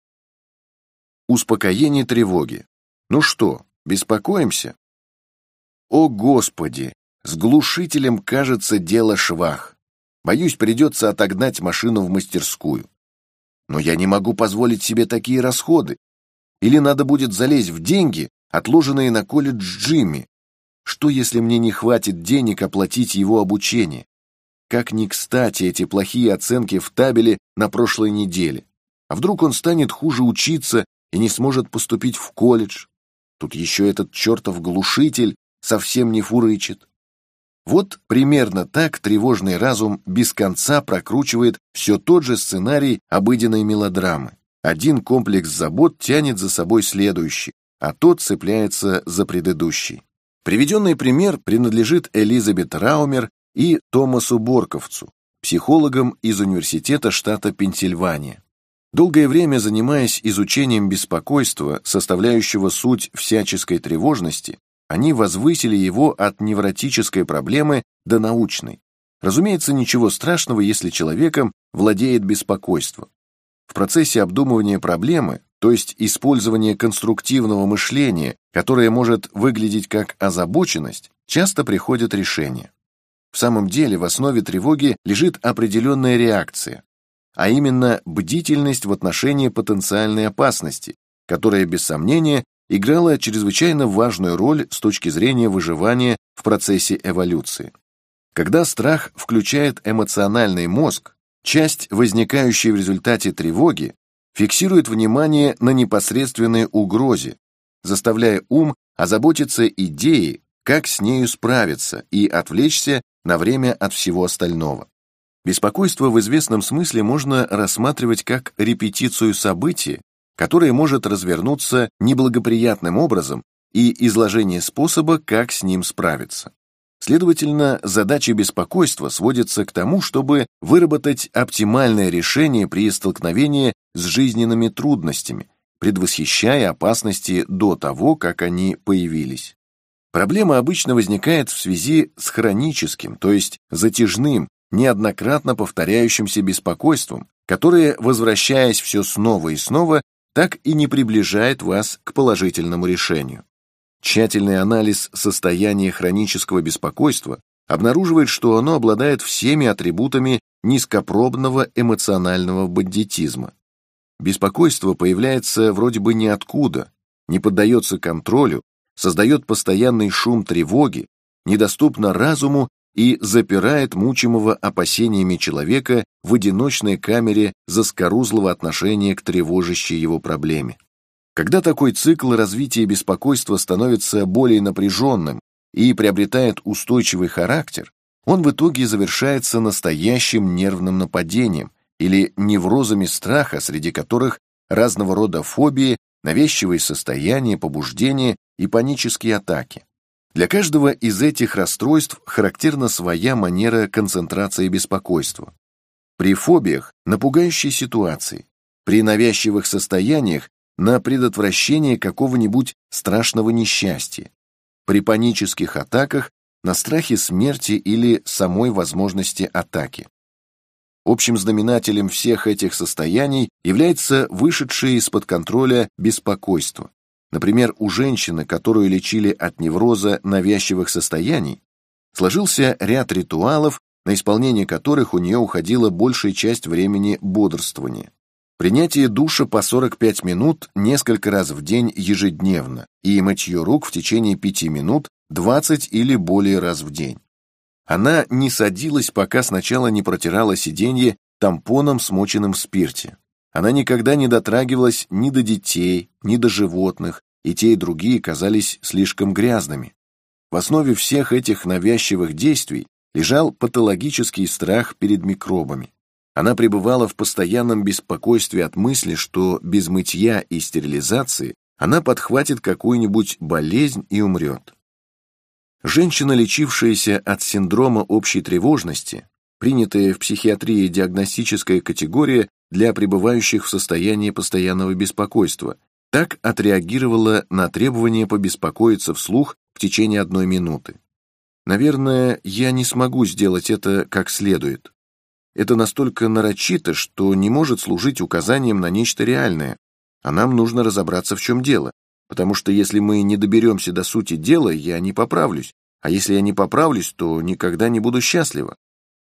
Успокоение тревоги. Ну что, беспокоимся? О, Господи! С глушителем, кажется, дело швах. Боюсь, придется отогнать машину в мастерскую. Но я не могу позволить себе такие расходы. Или надо будет залезть в деньги, отложенные на колледж Джимми. Что, если мне не хватит денег оплатить его обучение? Как ни кстати эти плохие оценки в табеле на прошлой неделе. А вдруг он станет хуже учиться и не сможет поступить в колледж? Тут еще этот чертов глушитель совсем не фурычит. Вот примерно так тревожный разум без конца прокручивает все тот же сценарий обыденной мелодрамы. Один комплекс забот тянет за собой следующий, а тот цепляется за предыдущий. Приведенный пример принадлежит Элизабет Раумер и Томасу Борковцу, психологам из университета штата Пенсильвания. Долгое время занимаясь изучением беспокойства, составляющего суть всяческой тревожности, они возвысили его от невротической проблемы до научной. Разумеется, ничего страшного, если человеком владеет беспокойство. В процессе обдумывания проблемы, то есть использования конструктивного мышления, которое может выглядеть как озабоченность, часто приходят решения. В самом деле в основе тревоги лежит определенная реакция, а именно бдительность в отношении потенциальной опасности, которая, без сомнения, играла чрезвычайно важную роль с точки зрения выживания в процессе эволюции. Когда страх включает эмоциональный мозг, часть, возникающая в результате тревоги, фиксирует внимание на непосредственной угрозе, заставляя ум озаботиться идеей, как с нею справиться и отвлечься на время от всего остального. Беспокойство в известном смысле можно рассматривать как репетицию события, которое может развернуться неблагоприятным образом, и изложение способа, как с ним справиться. Следовательно, задача беспокойства сводится к тому, чтобы выработать оптимальное решение при столкновении с жизненными трудностями, предвосхищая опасности до того, как они появились. Проблема обычно возникает в связи с хроническим, то есть затяжным, неоднократно повторяющимся беспокойством, которое, возвращаясь все снова и снова, так и не приближает вас к положительному решению. Тщательный анализ состояния хронического беспокойства обнаруживает, что оно обладает всеми атрибутами низкопробного эмоционального бандитизма. Беспокойство появляется вроде бы ниоткуда, не поддается контролю, создает постоянный шум тревоги, недоступно разуму и запирает мучимого опасениями человека в одиночной камере заскорузлого отношения к тревожащей его проблеме. Когда такой цикл развития беспокойства становится более напряженным и приобретает устойчивый характер, он в итоге завершается настоящим нервным нападением или неврозами страха, среди которых разного рода фобии, навязчивые состояния, побуждения и панические атаки. Для каждого из этих расстройств характерна своя манера концентрации беспокойства. При фобиях – на пугающей ситуации, при навязчивых состояниях – на предотвращение какого-нибудь страшного несчастья, при панических атаках – на страхе смерти или самой возможности атаки. Общим знаменателем всех этих состояний является вышедшее из-под контроля беспокойство. Например, у женщины, которую лечили от невроза навязчивых состояний, сложился ряд ритуалов, на исполнение которых у нее уходила большая часть времени бодрствования. Принятие душа по 45 минут несколько раз в день ежедневно и мытье рук в течение 5 минут 20 или более раз в день. Она не садилась, пока сначала не протирала сиденье тампоном, смоченным в спирте. Она никогда не дотрагивалась ни до детей, ни до животных, и те, и другие казались слишком грязными. В основе всех этих навязчивых действий лежал патологический страх перед микробами. Она пребывала в постоянном беспокойстве от мысли, что без мытья и стерилизации она подхватит какую-нибудь болезнь и умрет. Женщина, лечившаяся от синдрома общей тревожности, принятая в психиатрии диагностическая категория для пребывающих в состоянии постоянного беспокойства, так отреагировала на требование побеспокоиться вслух в течение 1 минуты. Наверное, я не смогу сделать это как следует. Это настолько нарочито, что не может служить указанием на нечто реальное, а нам нужно разобраться, в чем дело, потому что если мы не доберемся до сути дела, я не поправлюсь, а если я не поправлюсь, то никогда не буду счастлива.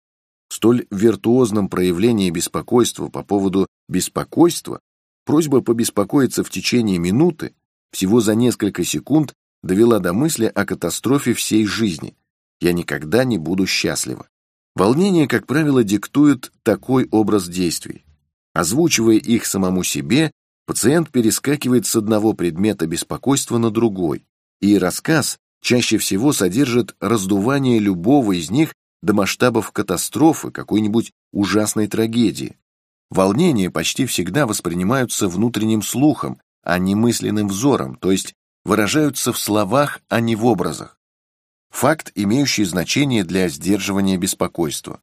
В столь виртуозном проявлении беспокойства по поводу беспокойства просьба побеспокоиться в течение минуты, всего за несколько секунд, довела до мысли о катастрофе всей жизни. Я никогда не буду счастлива. Волнение, как правило, диктует такой образ действий. Озвучивая их самому себе, пациент перескакивает с одного предмета беспокойства на другой, и рассказ чаще всего содержит раздувание любого из них до масштабов катастрофы, какой-нибудь ужасной трагедии. Волнения почти всегда воспринимаются внутренним слухом, а не мысленным взором, то есть выражаются в словах, а не в образах. Факт, имеющий значение для сдерживания беспокойства.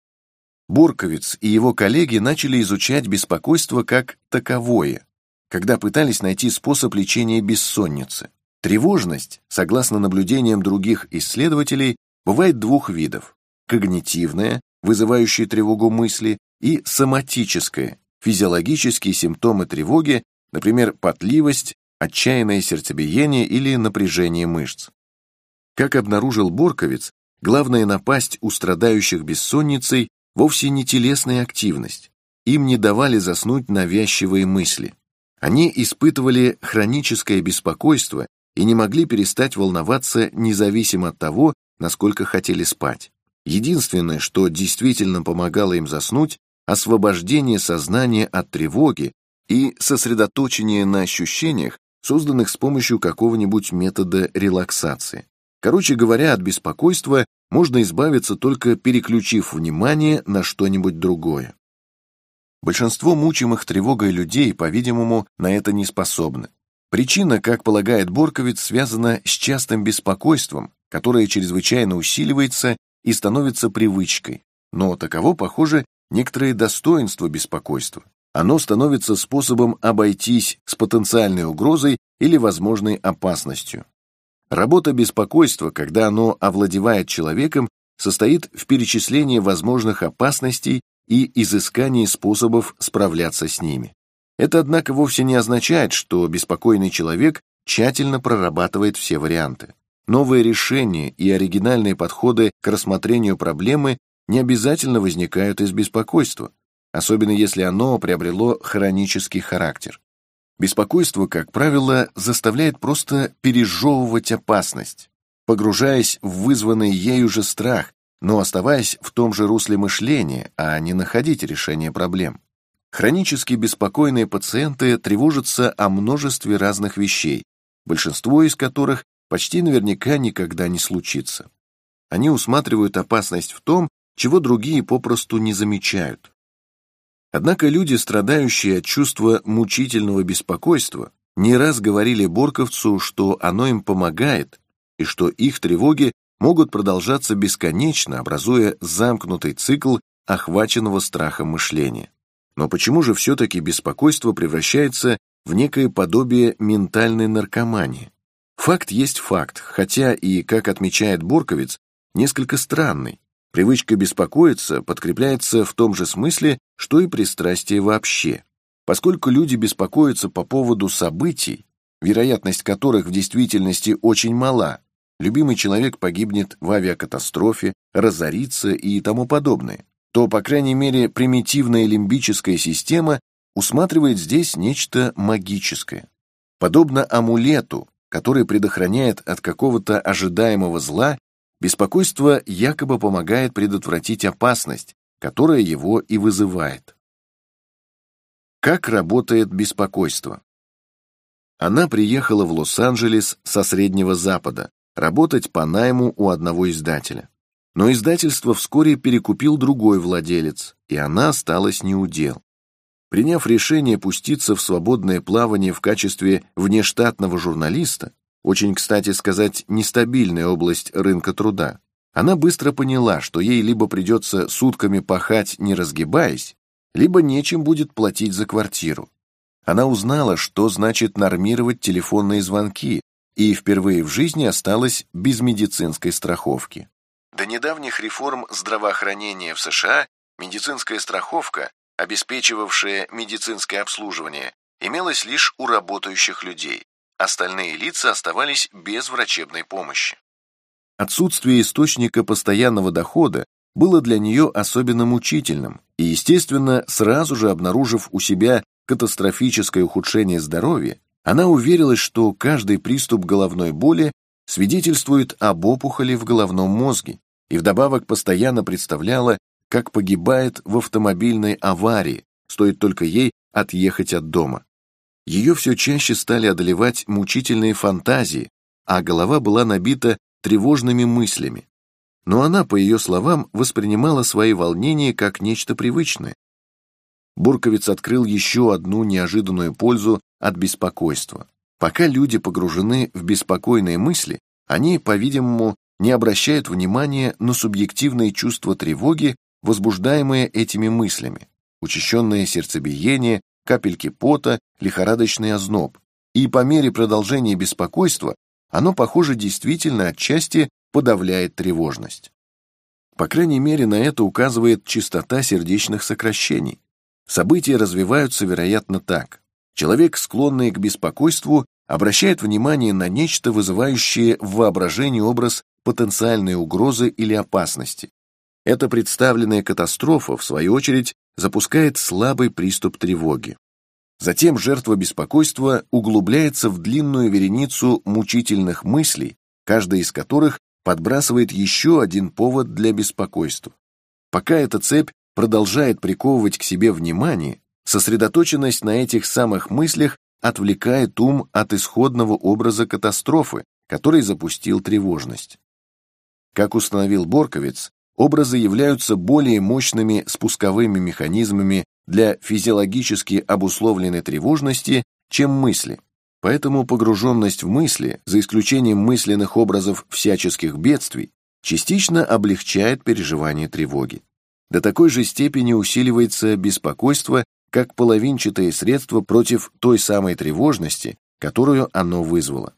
Борковиц и его коллеги начали изучать беспокойство как таковое, когда пытались найти способ лечения бессонницы. Тревожность, согласно наблюдениям других исследователей, бывает двух видов: когнитивная, вызывающая тревогу мысли, и соматическая, физиологические симптомы тревоги, например, потливость, отчаянное сердцебиение или напряжение мышц. Как обнаружил Борковиц, главная напасть у страдающих бессонницей вовсе не телесная активность. Им не давали заснуть навязчивые мысли. Они испытывали хроническое беспокойство и не могли перестать волноваться независимо от того, насколько хотели спать. Единственное, что действительно помогало им заснуть, освобождение сознания от тревоги и сосредоточение на ощущениях, созданных с помощью какого-нибудь метода релаксации. Короче говоря, от беспокойства можно избавиться, только переключив внимание на что-нибудь другое. Большинство мучимых тревогой людей, по-видимому, на это не способны. Причина, как полагает Борковиц, связана с частым беспокойством, которое чрезвычайно усиливается и становится привычкой. Но таково, похоже, некоторое достоинство беспокойства. Оно становится способом обойтись с потенциальной угрозой или возможной опасностью. Работа беспокойства, когда оно овладевает человеком, состоит в перечислении возможных опасностей и изыскании способов справляться с ними. Это, однако, вовсе не означает, что беспокойный человек тщательно прорабатывает все варианты. Новые решения и оригинальные подходы к рассмотрению проблемы не обязательно возникают из беспокойства, особенно если оно приобрело хронический характер. Беспокойство, как правило, заставляет просто пережевывать опасность, погружаясь в вызванный ею же страх, но оставаясь в том же русле мышления, а не находить решение проблем. Хронически беспокойные пациенты тревожатся о множестве разных вещей, большинство из которых почти наверняка никогда не случится. Они усматривают опасность в том, чего другие попросту не замечают. Однако люди, страдающие от чувства мучительного беспокойства, не раз говорили Борковцу, что оно им помогает, и что их тревоги могут продолжаться бесконечно, образуя замкнутый цикл охваченного страхом мышления. Но почему же все-таки беспокойство превращается в некое подобие ментальной наркомании? Факт есть факт, хотя и, как отмечает Борковиц, несколько странный. Привычка беспокоиться подкрепляется в том же смысле, что и пристрастие вообще. Поскольку люди беспокоятся по поводу событий, вероятность которых в действительности очень мала, любимый человек погибнет в авиакатастрофе, разорится и тому подобное, то, по крайней мере, примитивная лимбическая система усматривает здесь нечто магическое. Подобно амулету, который предохраняет от какого-то ожидаемого зла, беспокойство якобы помогает предотвратить опасность, которая его и вызывает. Как работает беспокойство? Она приехала в Лос-Анджелес со Среднего Запада работать по найму у одного издателя. Но издательство вскоре перекупил другой владелец, и она осталась неудел. Приняв решение пуститься в свободное плавание в качестве внештатного журналиста, очень, кстати сказать, нестабильная область рынка труда, она быстро поняла, что ей либо придется сутками пахать, не разгибаясь, либо нечем будет платить за квартиру. Она узнала, что значит нормировать телефонные звонки, и впервые в жизни осталась без медицинской страховки. До недавних реформ здравоохранения в США медицинская страховка, обеспечивавшая медицинское обслуживание, имелась лишь у работающих людей. Остальные лица оставались без врачебной помощи. Отсутствие источника постоянного дохода было для нее особенно мучительным, и, естественно, сразу же обнаружив у себя катастрофическое ухудшение здоровья, она уверилась, что каждый приступ головной боли свидетельствует об опухоли в головном мозге, и вдобавок постоянно представляла, как погибает в автомобильной аварии, стоит только ей отъехать от дома. Ее все чаще стали одолевать мучительные фантазии, а голова была набита тревожными мыслями. Но она, по ее словам, воспринимала свои волнения как нечто привычное. Борковиц открыл еще одну неожиданную пользу от беспокойства. Пока люди погружены в беспокойные мысли, они, по-видимому, не обращает внимания на субъективные чувства тревоги, возбуждаемые этими мыслями, учащенное сердцебиение, капельки пота, лихорадочный озноб, и по мере продолжения беспокойства оно, похоже, действительно отчасти подавляет тревожность. По крайней мере, на это указывает частота сердечных сокращений. События развиваются, вероятно, так. Человек, склонный к беспокойству, обращает внимание на нечто, вызывающее в воображении образ потенциальной угрозы или опасности. Эта представленная катастрофа, в свою очередь, запускает слабый приступ тревоги. Затем жертва беспокойства углубляется в длинную вереницу мучительных мыслей, каждая из которых подбрасывает еще один повод для беспокойства. Пока эта цепь продолжает приковывать к себе внимание, сосредоточенность на этих самых мыслях отвлекает ум от исходного образа катастрофы, который запустил тревожность. Как установил Борковец, образы являются более мощными спусковыми механизмами для физиологически обусловленной тревожности, чем мысли. Поэтому погруженность в мысли, за исключением мысленных образов всяческих бедствий, частично облегчает переживание тревоги. До такой же степени усиливается беспокойство как половинчатое средство против той самой тревожности, которую оно вызвало.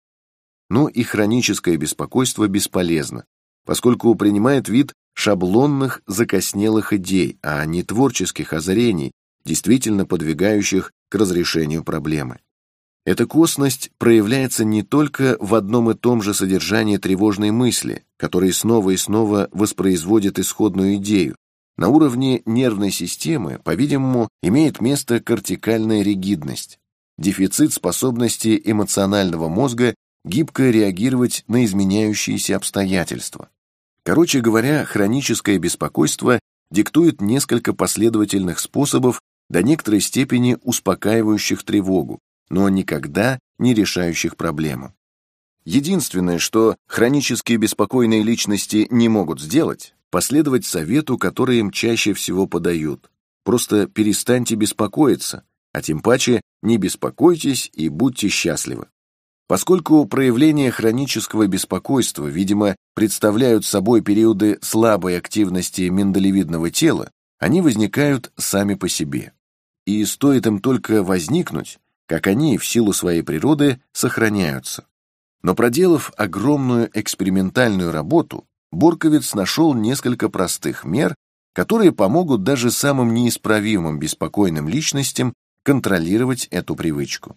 Но и хроническое беспокойство бесполезно, поскольку принимает вид шаблонных закоснелых идей, а не творческих озарений, действительно подвигающих к разрешению проблемы. Эта косность проявляется не только в одном и том же содержании тревожной мысли, которая снова и снова воспроизводит исходную идею. На уровне нервной системы, по-видимому, имеет место кортикальная ригидность, дефицит способности эмоционального мозга гибко реагировать на изменяющиеся обстоятельства. Короче говоря, хроническое беспокойство диктует несколько последовательных способов, до некоторой степени успокаивающих тревогу, но никогда не решающих проблему. Единственное, что хронически беспокойные личности не могут сделать, последовать совету, который им чаще всего подают. Просто перестаньте беспокоиться, а тем паче не беспокойтесь и будьте счастливы. Поскольку проявления хронического беспокойства, видимо, представляют собой периоды слабой активности миндалевидного тела, они возникают сами по себе. И стоит им только возникнуть, как они в силу своей природы сохраняются. Но проделав огромную экспериментальную работу, Борковец нашел несколько простых мер, которые помогут даже самым неисправимым беспокойным личностям контролировать эту привычку.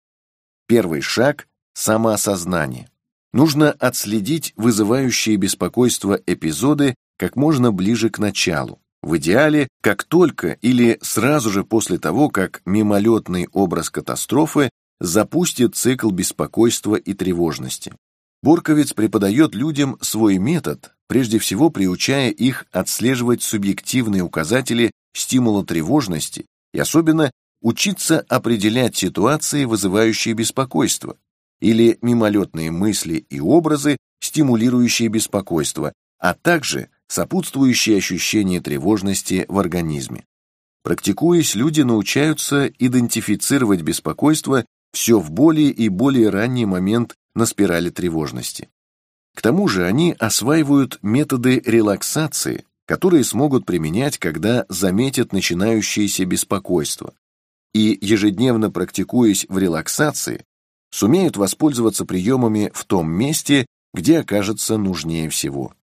Первый шаг – самоосознание. Нужно отследить вызывающие беспокойство эпизоды как можно ближе к началу, в идеале, как только или сразу же после того, как мимолетный образ катастрофы запустит цикл беспокойства и тревожности. Борковец преподает людям свой метод, прежде всего приучая их отслеживать субъективные указатели стимула тревожности и особенно учиться определять ситуации, вызывающие беспокойство, или мимолетные мысли и образы, стимулирующие беспокойство, а также сопутствующие ощущения тревожности в организме. Практикуясь, люди научаются идентифицировать беспокойство все в более и более ранний момент на спирали тревожности. К тому же они осваивают методы релаксации, которые смогут применять, когда заметят начинающееся беспокойство, и, ежедневно практикуясь в релаксации, сумеют воспользоваться приемами в том месте, где окажется нужнее всего.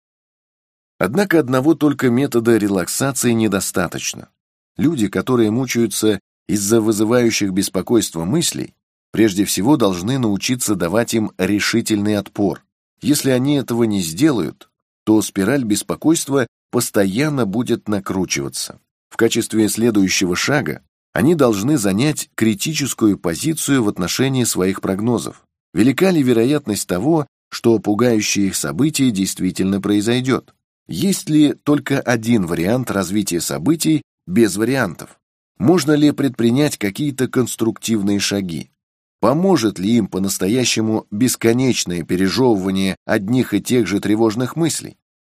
Однако одного только метода релаксации недостаточно. Люди, которые мучаются из-за вызывающих беспокойство мыслей, прежде всего должны научиться давать им решительный отпор. Если они этого не сделают, то спираль беспокойства постоянно будет накручиваться. В качестве следующего шага они должны занять критическую позицию в отношении своих прогнозов. Велика ли вероятность того, что пугающее их событие действительно произойдет? Есть ли только один вариант развития событий без вариантов? Можно ли предпринять какие-то конструктивные шаги? Поможет ли им по-настоящему бесконечное пережевывание одних и тех же тревожных мыслей?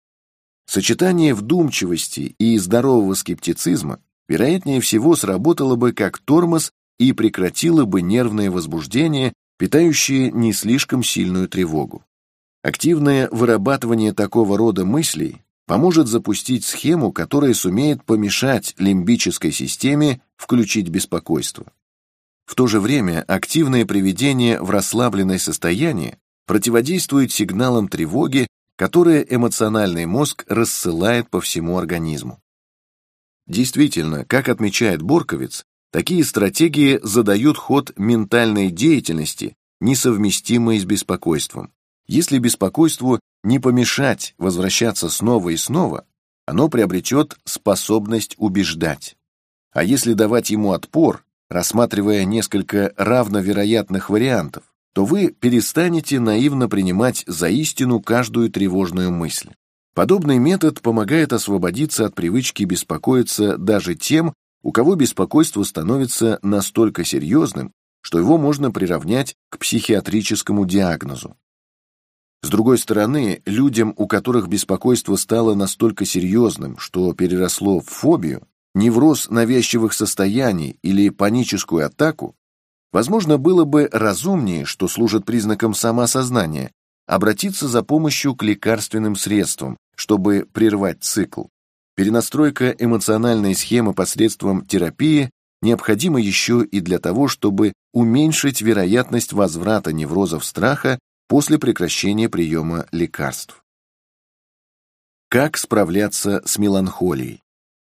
Сочетание вдумчивости и здорового скептицизма, вероятнее всего, сработало бы как тормоз и прекратило бы нервное возбуждение, питающее не слишком сильную тревогу. Активное вырабатывание такого рода мыслей поможет запустить схему, которая сумеет помешать лимбической системе включить беспокойство. В то же время активное приведение в расслабленное состояние противодействует сигналам тревоги, которые эмоциональный мозг рассылает по всему организму. Действительно, как отмечает Борковиц, такие стратегии задают ход ментальной деятельности, несовместимой с беспокойством. Если беспокойству не помешать возвращаться снова и снова, оно приобретет способность убеждать. А если давать ему отпор, рассматривая несколько равновероятных вариантов, то вы перестанете наивно принимать за истину каждую тревожную мысль. Подобный метод помогает освободиться от привычки беспокоиться даже тем, у кого беспокойство становится настолько серьезным, что его можно приравнять к психиатрическому диагнозу. С другой стороны, людям, у которых беспокойство стало настолько серьезным, что переросло в фобию, невроз навязчивых состояний или паническую атаку, возможно, было бы разумнее, что служит признаком самоосознания, обратиться за помощью к лекарственным средствам, чтобы прервать цикл. Перенастройка эмоциональной схемы посредством терапии необходима еще и для того, чтобы уменьшить вероятность возврата неврозов страха после прекращения приема лекарств. Как справляться с меланхолией?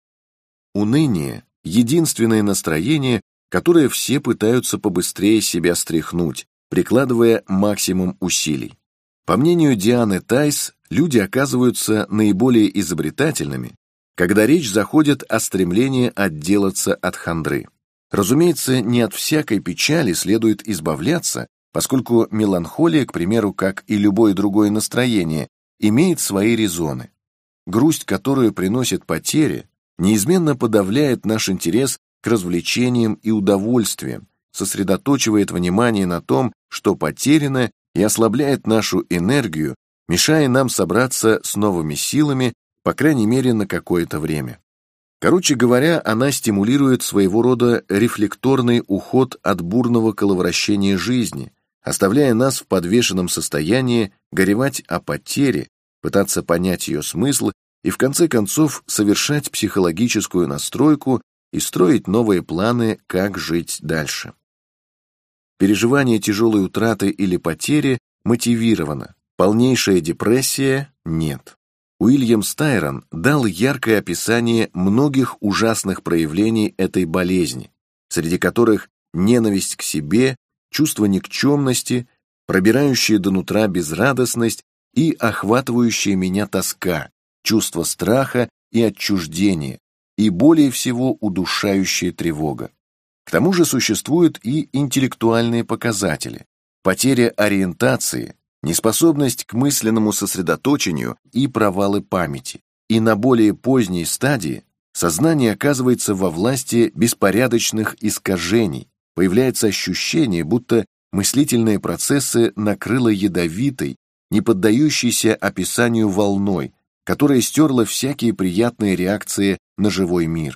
Уныние – единственное настроение, которое все пытаются побыстрее себя стряхнуть, прикладывая максимум усилий. По мнению Дианы Тайс, люди оказываются наиболее изобретательными, когда речь заходит о стремлении отделаться от хандры. Разумеется, не от всякой печали следует избавляться, поскольку меланхолия, к примеру, как и любое другое настроение, имеет свои резоны. Грусть, которую приносит потери, неизменно подавляет наш интерес к развлечениям и удовольствиям, сосредоточивает внимание на том, что потеряно, и ослабляет нашу энергию, мешая нам собраться с новыми силами, по крайней мере, на какое-то время. Короче говоря, она стимулирует своего рода рефлекторный уход от бурного коловращения жизни, оставляя нас в подвешенном состоянии горевать о потере, пытаться понять ее смысл и, в конце концов, совершать психологическую настройку и строить новые планы, как жить дальше. Переживание тяжелой утраты или потери мотивировано, полнейшая депрессия – нет. Уильям Стайрон дал яркое описание многих ужасных проявлений этой болезни, среди которых ненависть к себе, чувство никчемности, пробирающая до нутра безрадостность и охватывающая меня тоска, чувство страха и отчуждения, и более всего удушающая тревога. К тому же существуют и интеллектуальные показатели: потеря ориентации, неспособность к мысленному сосредоточению и провалы памяти. И на более поздней стадии сознание оказывается во власти беспорядочных искажений, появляется ощущение, будто мыслительные процессы накрыло ядовитой, не поддающейся описанию волной, которая стерла всякие приятные реакции на живой мир.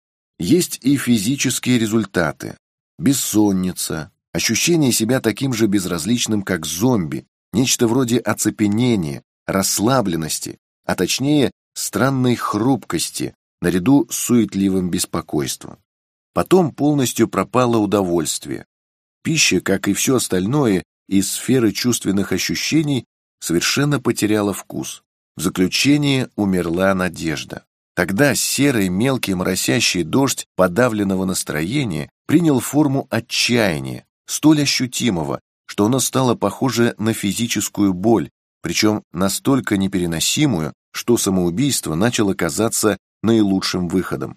Есть и физические результаты: бессонница, ощущение себя таким же безразличным, как зомби, нечто вроде оцепенения, расслабленности, а точнее странной хрупкости, наряду с суетливым беспокойством. Потом полностью пропало удовольствие. Пища, как и все остальное из сферы чувственных ощущений, совершенно потеряла вкус. В заключение умерла надежда. Тогда серый мелкий моросящий дождь подавленного настроения принял форму отчаяния, столь ощутимого, что оно стало похоже на физическую боль, причем настолько непереносимую, что самоубийство начало казаться наилучшим выходом.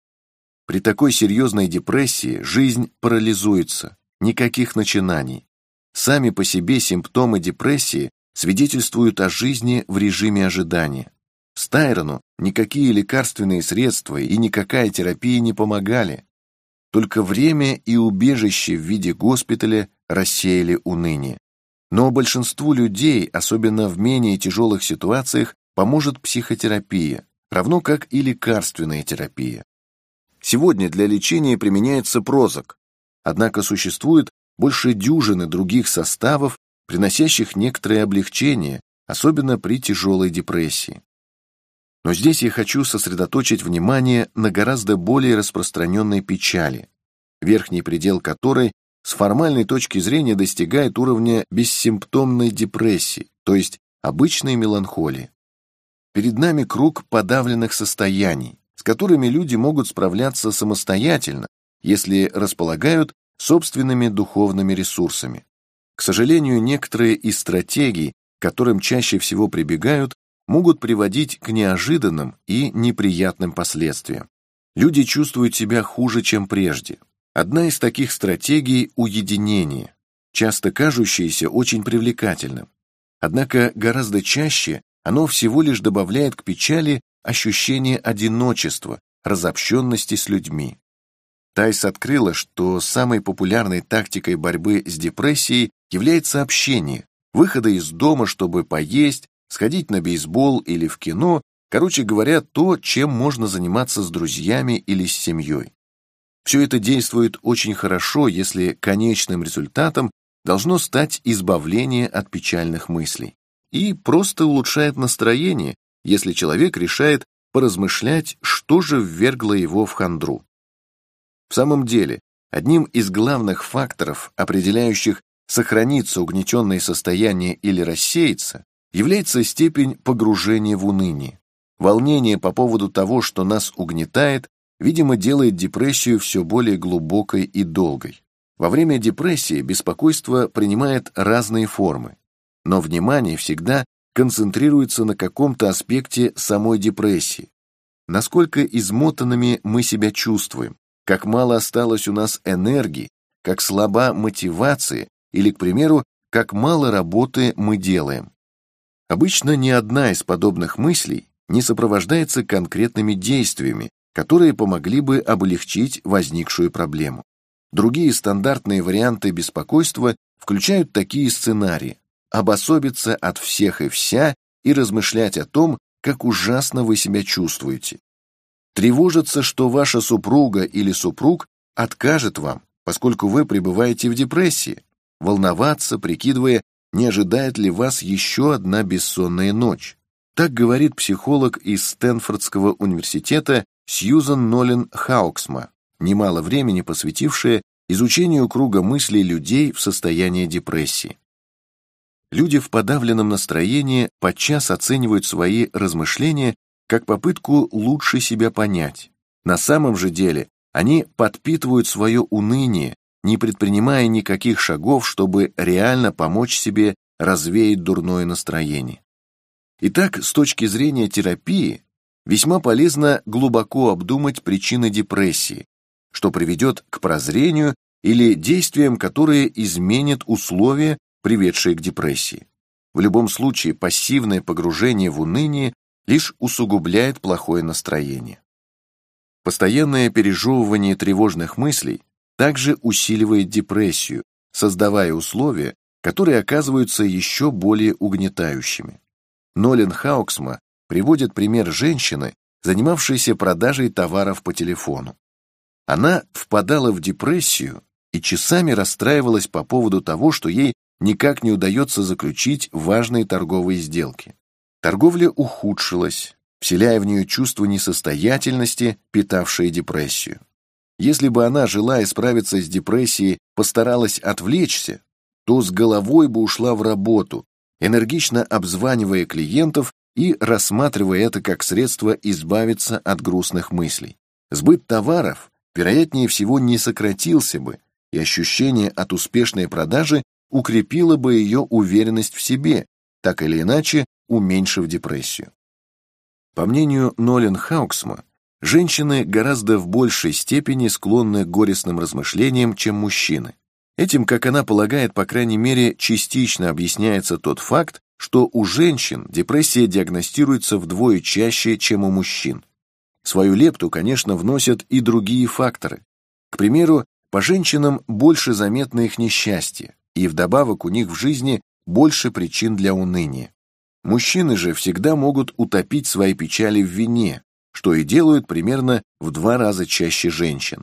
При такой серьезной депрессии жизнь парализуется, никаких начинаний. Сами по себе симптомы депрессии свидетельствуют о жизни в режиме ожидания. Стайрону никакие лекарственные средства и никакая терапия не помогали. Только время и убежище в виде госпиталя рассеяли уныние. Но большинству людей, особенно в менее тяжелых ситуациях, поможет психотерапия, равно как и лекарственная терапия. Сегодня для лечения применяется Прозак, однако существует больше дюжины других составов, приносящих некоторое облегчение, особенно при тяжелой депрессии. Но здесь я хочу сосредоточить внимание на гораздо более распространенной печали, верхний предел которой с формальной точки зрения достигает уровня бессимптомной депрессии, то есть обычной меланхолии. Перед нами круг подавленных состояний, с которыми люди могут справляться самостоятельно, если располагают собственными духовными ресурсами. К сожалению, некоторые из стратегий, к которым чаще всего прибегают, могут приводить к неожиданным и неприятным последствиям. Люди чувствуют себя хуже, чем прежде. Одна из таких стратегий – уединение, часто кажущееся очень привлекательным. Однако гораздо чаще оно всего лишь добавляет к печали ощущение одиночества, разобщенности с людьми. Тайс открыла, что самой популярной тактикой борьбы с депрессией является общение, выхода из дома, чтобы поесть, сходить на бейсбол или в кино, короче говоря, то, чем можно заниматься с друзьями или с семьей. Все это действует очень хорошо, если конечным результатом должно стать избавление от печальных мыслей. И просто улучшает настроение, если человек решает поразмышлять, что же ввергло его в хандру. В самом деле, одним из главных факторов, определяющих, сохранится угнетенное состояние или рассеется, является степень погружения в уныние. Волнение по поводу того, что нас угнетает, видимо, делает депрессию все более глубокой и долгой. Во время депрессии беспокойство принимает разные формы, но внимание всегда концентрируется на каком-то аспекте самой депрессии. Насколько измотанными мы себя чувствуем, как мало осталось у нас энергии, как слаба мотивация или, к примеру, как мало работы мы делаем. Обычно ни одна из подобных мыслей не сопровождается конкретными действиями, которые помогли бы облегчить возникшую проблему. Другие стандартные варианты беспокойства включают такие сценарии: обособиться от всех и вся и размышлять о том, как ужасно вы себя чувствуете. Тревожиться, что ваша супруга или супруг откажет вам, поскольку вы пребываете в депрессии. Волноваться, прикидывая, не ожидает ли вас еще одна бессонная ночь. Так говорит психолог из Стэнфордского университета Сьюзан Нолин Хауксма, немало времени посвятившая изучению круга мыслей людей в состоянии депрессии. Люди в подавленном настроении подчас оценивают свои размышления как попытку лучше себя понять. На самом же деле они подпитывают свое уныние, не предпринимая никаких шагов, чтобы реально помочь себе развеять дурное настроение. Итак, с точки зрения терапии, весьма полезно глубоко обдумать причины депрессии, что приведет к прозрению или действиям, которые изменят условия, приведшие к депрессии. В любом случае, пассивное погружение в уныние лишь усугубляет плохое настроение. Постоянное пережевывание тревожных мыслей также усиливает депрессию, создавая условия, которые оказываются еще более угнетающими. Нолин Хауксма приводит пример женщины, занимавшейся продажей товаров по телефону. Она впадала в депрессию и часами расстраивалась по поводу того, что ей никак не удается заключить важные торговые сделки. Торговля ухудшилась, вселяя в нее чувство несостоятельности, питавшее депрессию. Если бы она, желая справиться с депрессией, постаралась отвлечься, то с головой бы ушла в работу, энергично обзванивая клиентов и рассматривая это как средство избавиться от грустных мыслей. Сбыт товаров, вероятнее всего, не сократился бы, и ощущение от успешной продажи укрепило бы ее уверенность в себе, так или иначе уменьшив депрессию. По мнению Нолин Хауксма, женщины гораздо в большей степени склонны к горестным размышлениям, чем мужчины. Этим, как она полагает, по крайней мере, частично объясняется тот факт, что у женщин депрессия диагностируется вдвое чаще, чем у мужчин. Свою лепту, конечно, вносят и другие факторы. К примеру, по женщинам больше заметно их несчастье, и вдобавок у них в жизни больше причин для уныния. Мужчины же всегда могут утопить свои печали в вине, что и делают примерно в 2 раза чаще женщин.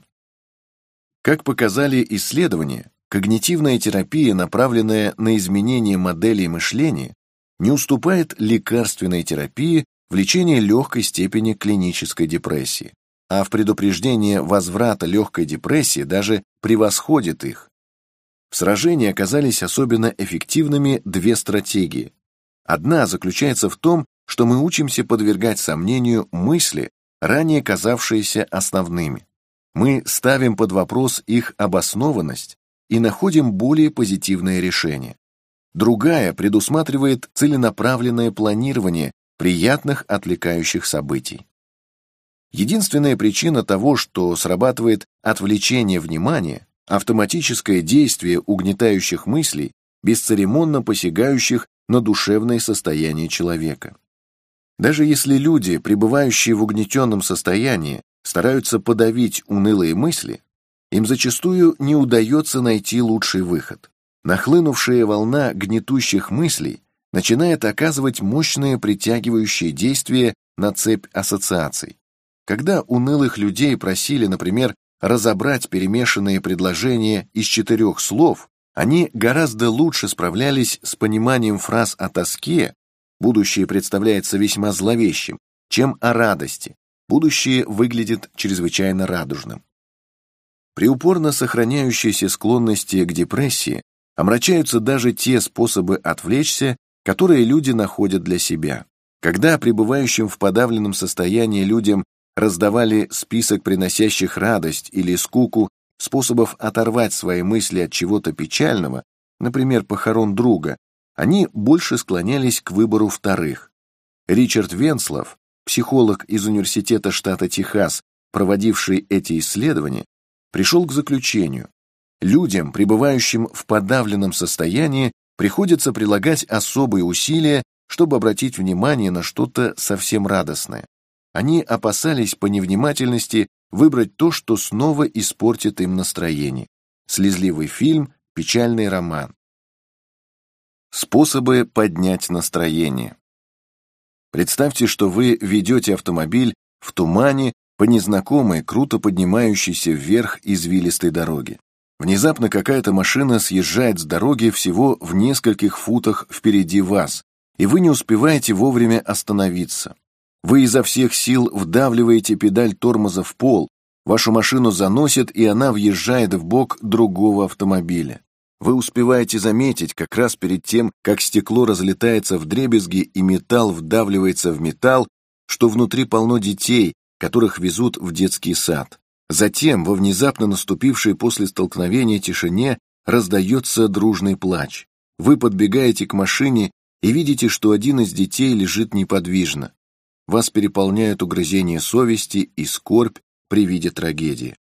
Как показали исследования, когнитивная терапия, направленная на изменение моделей мышления, не уступает лекарственной терапии в лечении легкой степени клинической депрессии, а в предупреждении возврата легкой депрессии даже превосходит их. В сражении оказались особенно эффективными две стратегии. Одна заключается в том, что мы учимся подвергать сомнению мысли, ранее казавшиеся основными. Мы ставим под вопрос их обоснованность и находим более позитивное решение. Другая предусматривает целенаправленное планирование приятных отвлекающих событий. Единственная причина того, что срабатывает отвлечение внимания, автоматическое действие угнетающих мыслей, бесцеремонно посягающих на душевное состояние человека. Даже если люди, пребывающие в угнетенном состоянии, стараются подавить унылые мысли, им зачастую не удается найти лучший выход. Нахлынувшая волна гнетущих мыслей начинает оказывать мощное притягивающее действие на цепь ассоциаций. Когда унылых людей просили, например, разобрать перемешанные предложения из 4 слов, они гораздо лучше справлялись с пониманием фраз о тоске, будущее представляется весьма зловещим, чем о радости, будущее выглядит чрезвычайно радужным. При упорно сохраняющейся склонности к депрессии омрачаются даже те способы отвлечься, которые люди находят для себя. Когда пребывающим в подавленном состоянии людям раздавали список приносящих радость или скуку способов оторвать свои мысли от чего-то печального, например, похорон друга, они больше склонялись к выбору вторых. Ричард Венслов, психолог из Университета штата Техас, проводивший эти исследования, пришел к заключению: людям, пребывающим в подавленном состоянии, приходится прилагать особые усилия, чтобы обратить внимание на что-то совсем радостное. Они опасались по невнимательности выбрать то, что снова испортит им настроение. Слезливый фильм, печальный роман. Способы поднять настроение. Представьте, что вы ведете автомобиль в тумане по незнакомой, круто поднимающейся вверх извилистой дороге. Внезапно какая-то машина съезжает с дороги всего в нескольких футах впереди вас, и вы не успеваете вовремя остановиться. Вы изо всех сил вдавливаете педаль тормоза в пол, вашу машину заносит, и она въезжает в бок другого автомобиля. Вы успеваете заметить, как раз перед тем, как стекло разлетается вдребезги и металл вдавливается в металл, что внутри полно детей, которых везут в детский сад. Затем, во внезапно наступившей после столкновения тишине, раздается дружный плач. Вы подбегаете к машине и видите, что один из детей лежит неподвижно. Вас переполняют угрызения совести и скорбь при виде трагедии.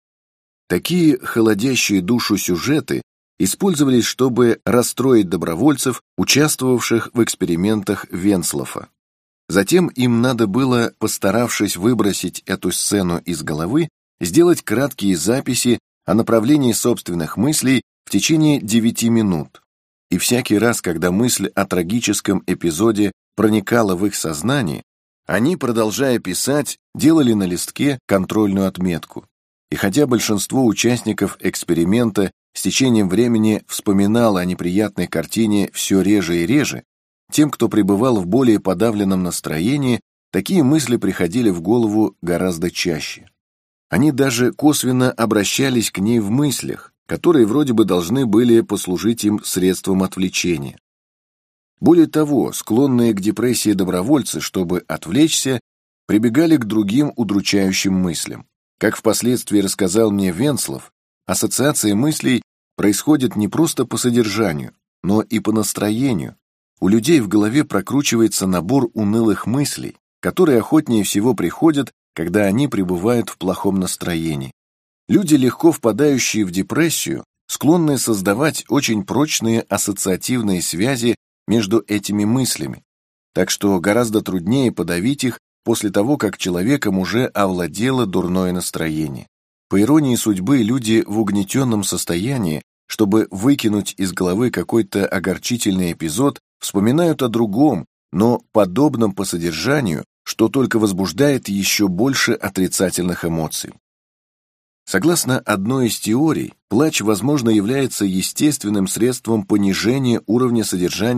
Такие холодящие душу сюжеты использовались, чтобы расстроить добровольцев, участвовавших в экспериментах Венслофа. Затем им надо было, постаравшись выбросить эту сцену из головы, сделать краткие записи о направлении собственных мыслей в течение 9 минут. И всякий раз, когда мысль о трагическом эпизоде проникала в их сознание, они, продолжая писать, делали на листке контрольную отметку. И хотя большинство участников эксперимента с течением времени вспоминало о неприятной картине все реже и реже, тем, кто пребывал в более подавленном настроении, такие мысли приходили в голову гораздо чаще. Они даже косвенно обращались к ней в мыслях, которые вроде бы должны были послужить им средством отвлечения. Более того, склонные к депрессии добровольцы, чтобы отвлечься, прибегали к другим удручающим мыслям. Как впоследствии рассказал мне Венслов, ассоциация мыслей происходит не просто по содержанию, но и по настроению. У людей в голове прокручивается набор унылых мыслей, которые охотнее всего приходят, когда они пребывают в плохом настроении. Люди, легко впадающие в депрессию, склонны создавать очень прочные ассоциативные связи между этими мыслями, так что гораздо труднее подавить их после того, как человеком уже овладело дурное настроение. По иронии судьбы, люди в угнетенном состоянии, чтобы выкинуть из головы какой-то огорчительный эпизод, вспоминают о другом, но подобном по содержанию, что только возбуждает еще больше отрицательных эмоций. Согласно одной из теорий, плач, возможно, является естественным средством понижения уровня содержания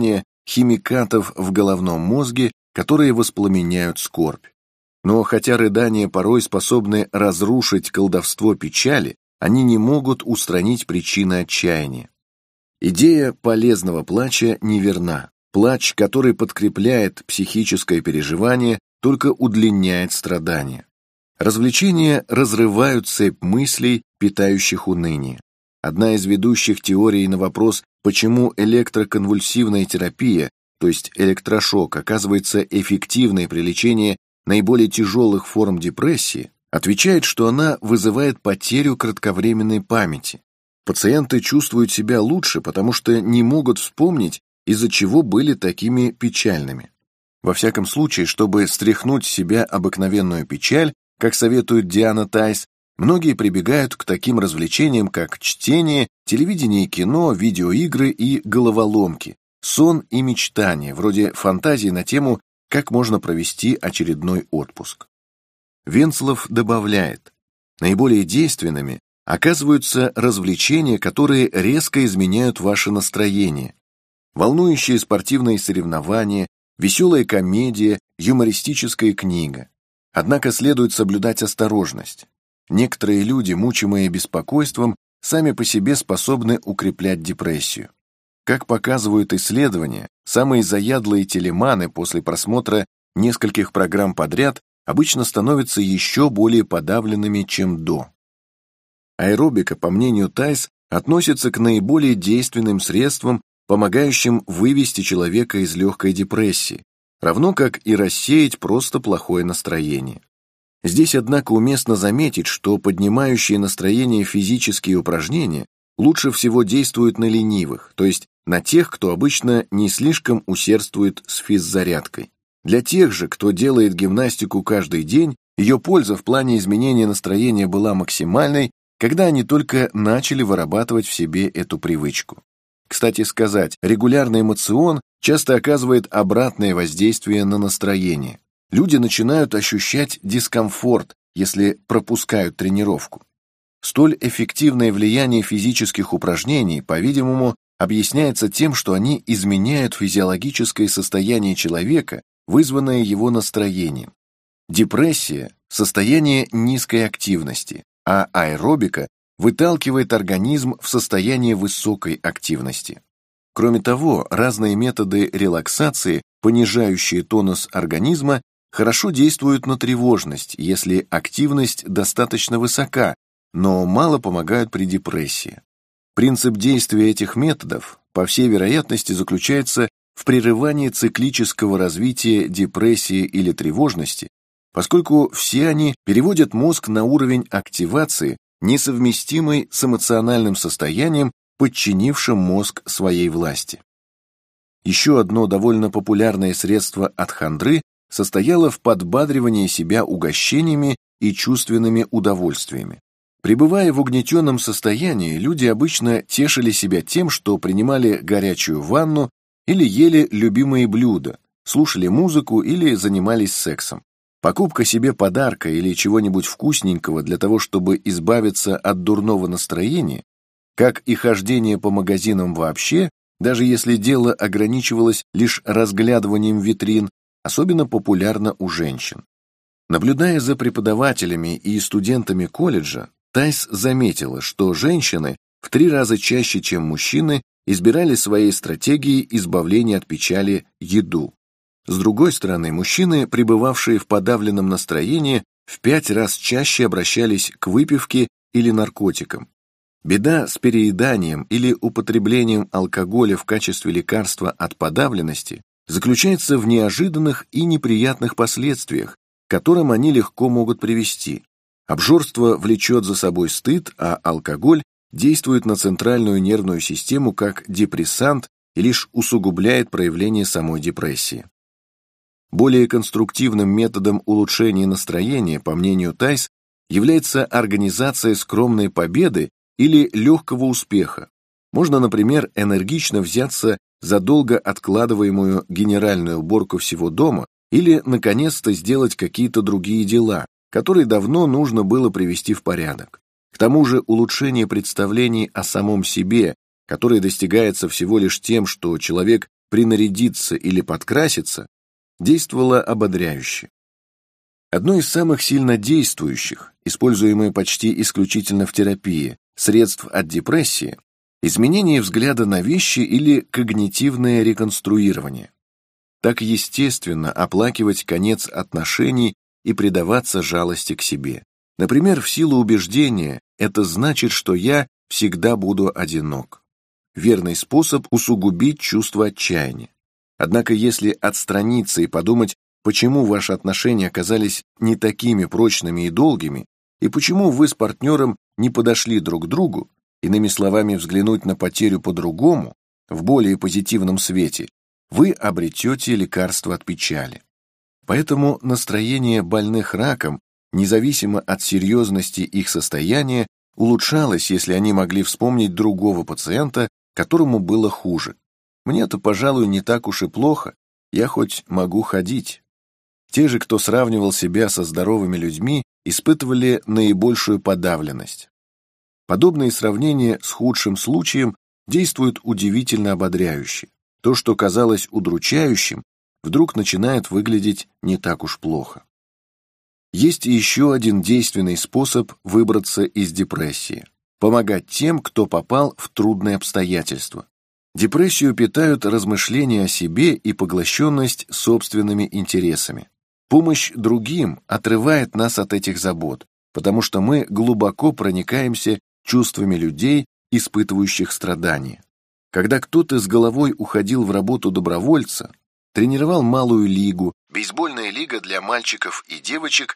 химикатов в головном мозге, которые воспламеняют скорбь. Но хотя рыдания порой способны разрушить колдовство печали, они не могут устранить причины отчаяния. Идея полезного плача неверна. Плач, который подкрепляет психическое переживание, только удлиняет страдания. Развлечения разрывают цепь мыслей, питающих уныние. Одна из ведущих теорий на вопрос, почему электроконвульсивная терапия, то есть электрошок, оказывается эффективной при лечении наиболее тяжелых форм депрессии, отвечает, что она вызывает потерю кратковременной памяти. Пациенты чувствуют себя лучше, потому что не могут вспомнить, из-за чего были такими печальными. Во всяком случае, чтобы стряхнуть с себя обыкновенную печаль, как советует Диана Тайс, многие прибегают к таким развлечениям, как чтение, телевидение и кино, видеоигры и головоломки, сон и мечтания, вроде фантазий на тему, как можно провести очередной отпуск. Венцлов добавляет, наиболее действенными оказываются развлечения, которые резко изменяют ваше настроение. Волнующие спортивные соревнования, веселая комедия, юмористическая книга. Однако следует соблюдать осторожность. Некоторые люди, мучимые беспокойством, сами по себе способны укреплять депрессию. Как показывают исследования, самые заядлые телеманы после просмотра нескольких программ подряд обычно становятся еще более подавленными, чем до. Аэробика, по мнению Тайс, относится к наиболее действенным средствам, помогающим вывести человека из легкой депрессии, равно как и рассеять просто плохое настроение. Здесь, однако, уместно заметить, что поднимающие настроение физические упражнения лучше всего действуют на ленивых, то есть на тех, кто обычно не слишком усердствует с физзарядкой. Для тех же, кто делает гимнастику каждый день, ее польза в плане изменения настроения была максимальной, когда они только начали вырабатывать в себе эту привычку. Кстати сказать, регулярный моцион часто оказывает обратное воздействие на настроение. Люди начинают ощущать дискомфорт, если пропускают тренировку. Столь эффективное влияние физических упражнений, по-видимому, объясняется тем, что они изменяют физиологическое состояние человека, вызванное его настроением. Депрессия – состояние низкой активности, а аэробика выталкивает организм в состояние высокой активности. Кроме того, разные методы релаксации, понижающие тонус организма, хорошо действуют на тревожность, если активность достаточно высока, но мало помогают при депрессии. Принцип действия этих методов, по всей вероятности, заключается в прерывании циклического развития депрессии или тревожности, поскольку все они переводят мозг на уровень активации, несовместимый с эмоциональным состоянием, подчинившим мозг своей власти. Еще одно довольно популярное средство от хандры состояло в подбадривании себя угощениями и чувственными удовольствиями. Пребывая в угнетенном состоянии, люди обычно тешили себя тем, что принимали горячую ванну или ели любимые блюда, слушали музыку или занимались сексом. Покупка себе подарка или чего-нибудь вкусненького для того, чтобы избавиться от дурного настроения, как и хождение по магазинам вообще, даже если дело ограничивалось лишь разглядыванием витрин, особенно популярно у женщин. Наблюдая за преподавателями и студентами колледжа, Тайс заметила, что женщины в 3 раза чаще, чем мужчины, избирали своей стратегией избавления от печали еду. С другой стороны, мужчины, пребывавшие в подавленном настроении, в 5 раз чаще обращались к выпивке или наркотикам. Беда с перееданием или употреблением алкоголя в качестве лекарства от подавленности заключается в неожиданных и неприятных последствиях, к которым они легко могут привести. Обжорство влечет за собой стыд, а алкоголь действует на центральную нервную систему как депрессант и лишь усугубляет проявление самой депрессии. Более конструктивным методом улучшения настроения, по мнению Тайс, является организация скромной победы или легкого успеха. Можно, например, энергично взяться за долго откладываемую генеральную уборку всего дома или, наконец-то, сделать какие-то другие дела, которые давно нужно было привести в порядок. К тому же улучшение представлений о самом себе, которое достигается всего лишь тем, что человек принарядиться или подкраситься, действовало ободряюще. Одно из самых сильно действующих, используемое почти исключительно в терапии, средств от депрессии – изменение взгляда на вещи или когнитивное реконструирование. Так естественно оплакивать конец отношений и предаваться жалости к себе. Например, в силу убеждения «это значит, что я всегда буду одинок». Верный способ усугубить чувство отчаяния. Однако если отстраниться и подумать, почему ваши отношения оказались не такими прочными и долгими, и почему вы с партнером не подошли друг к другу, иными словами, взглянуть на потерю по-другому, в более позитивном свете, вы обретете лекарство от печали. Поэтому настроение больных раком, независимо от серьезности их состояния, улучшалось, если они могли вспомнить другого пациента, которому было хуже. Мне-то, пожалуй, не так уж и плохо, я хоть могу ходить. Те же, кто сравнивал себя со здоровыми людьми, испытывали наибольшую подавленность. Подобные сравнения с худшим случаем действуют удивительно ободряюще. То, что казалось удручающим, вдруг начинает выглядеть не так уж плохо. Есть еще один действенный способ выбраться из депрессии – помогать тем, кто попал в трудные обстоятельства. Депрессию питают размышления о себе и поглощенность собственными интересами. Помощь другим отрывает нас от этих забот, потому что мы глубоко проникаемся чувствами людей, испытывающих страдания. Когда кто-то с головой уходил в работу добровольца, тренировал малую лигу, бейсбольная лига для мальчиков и девочек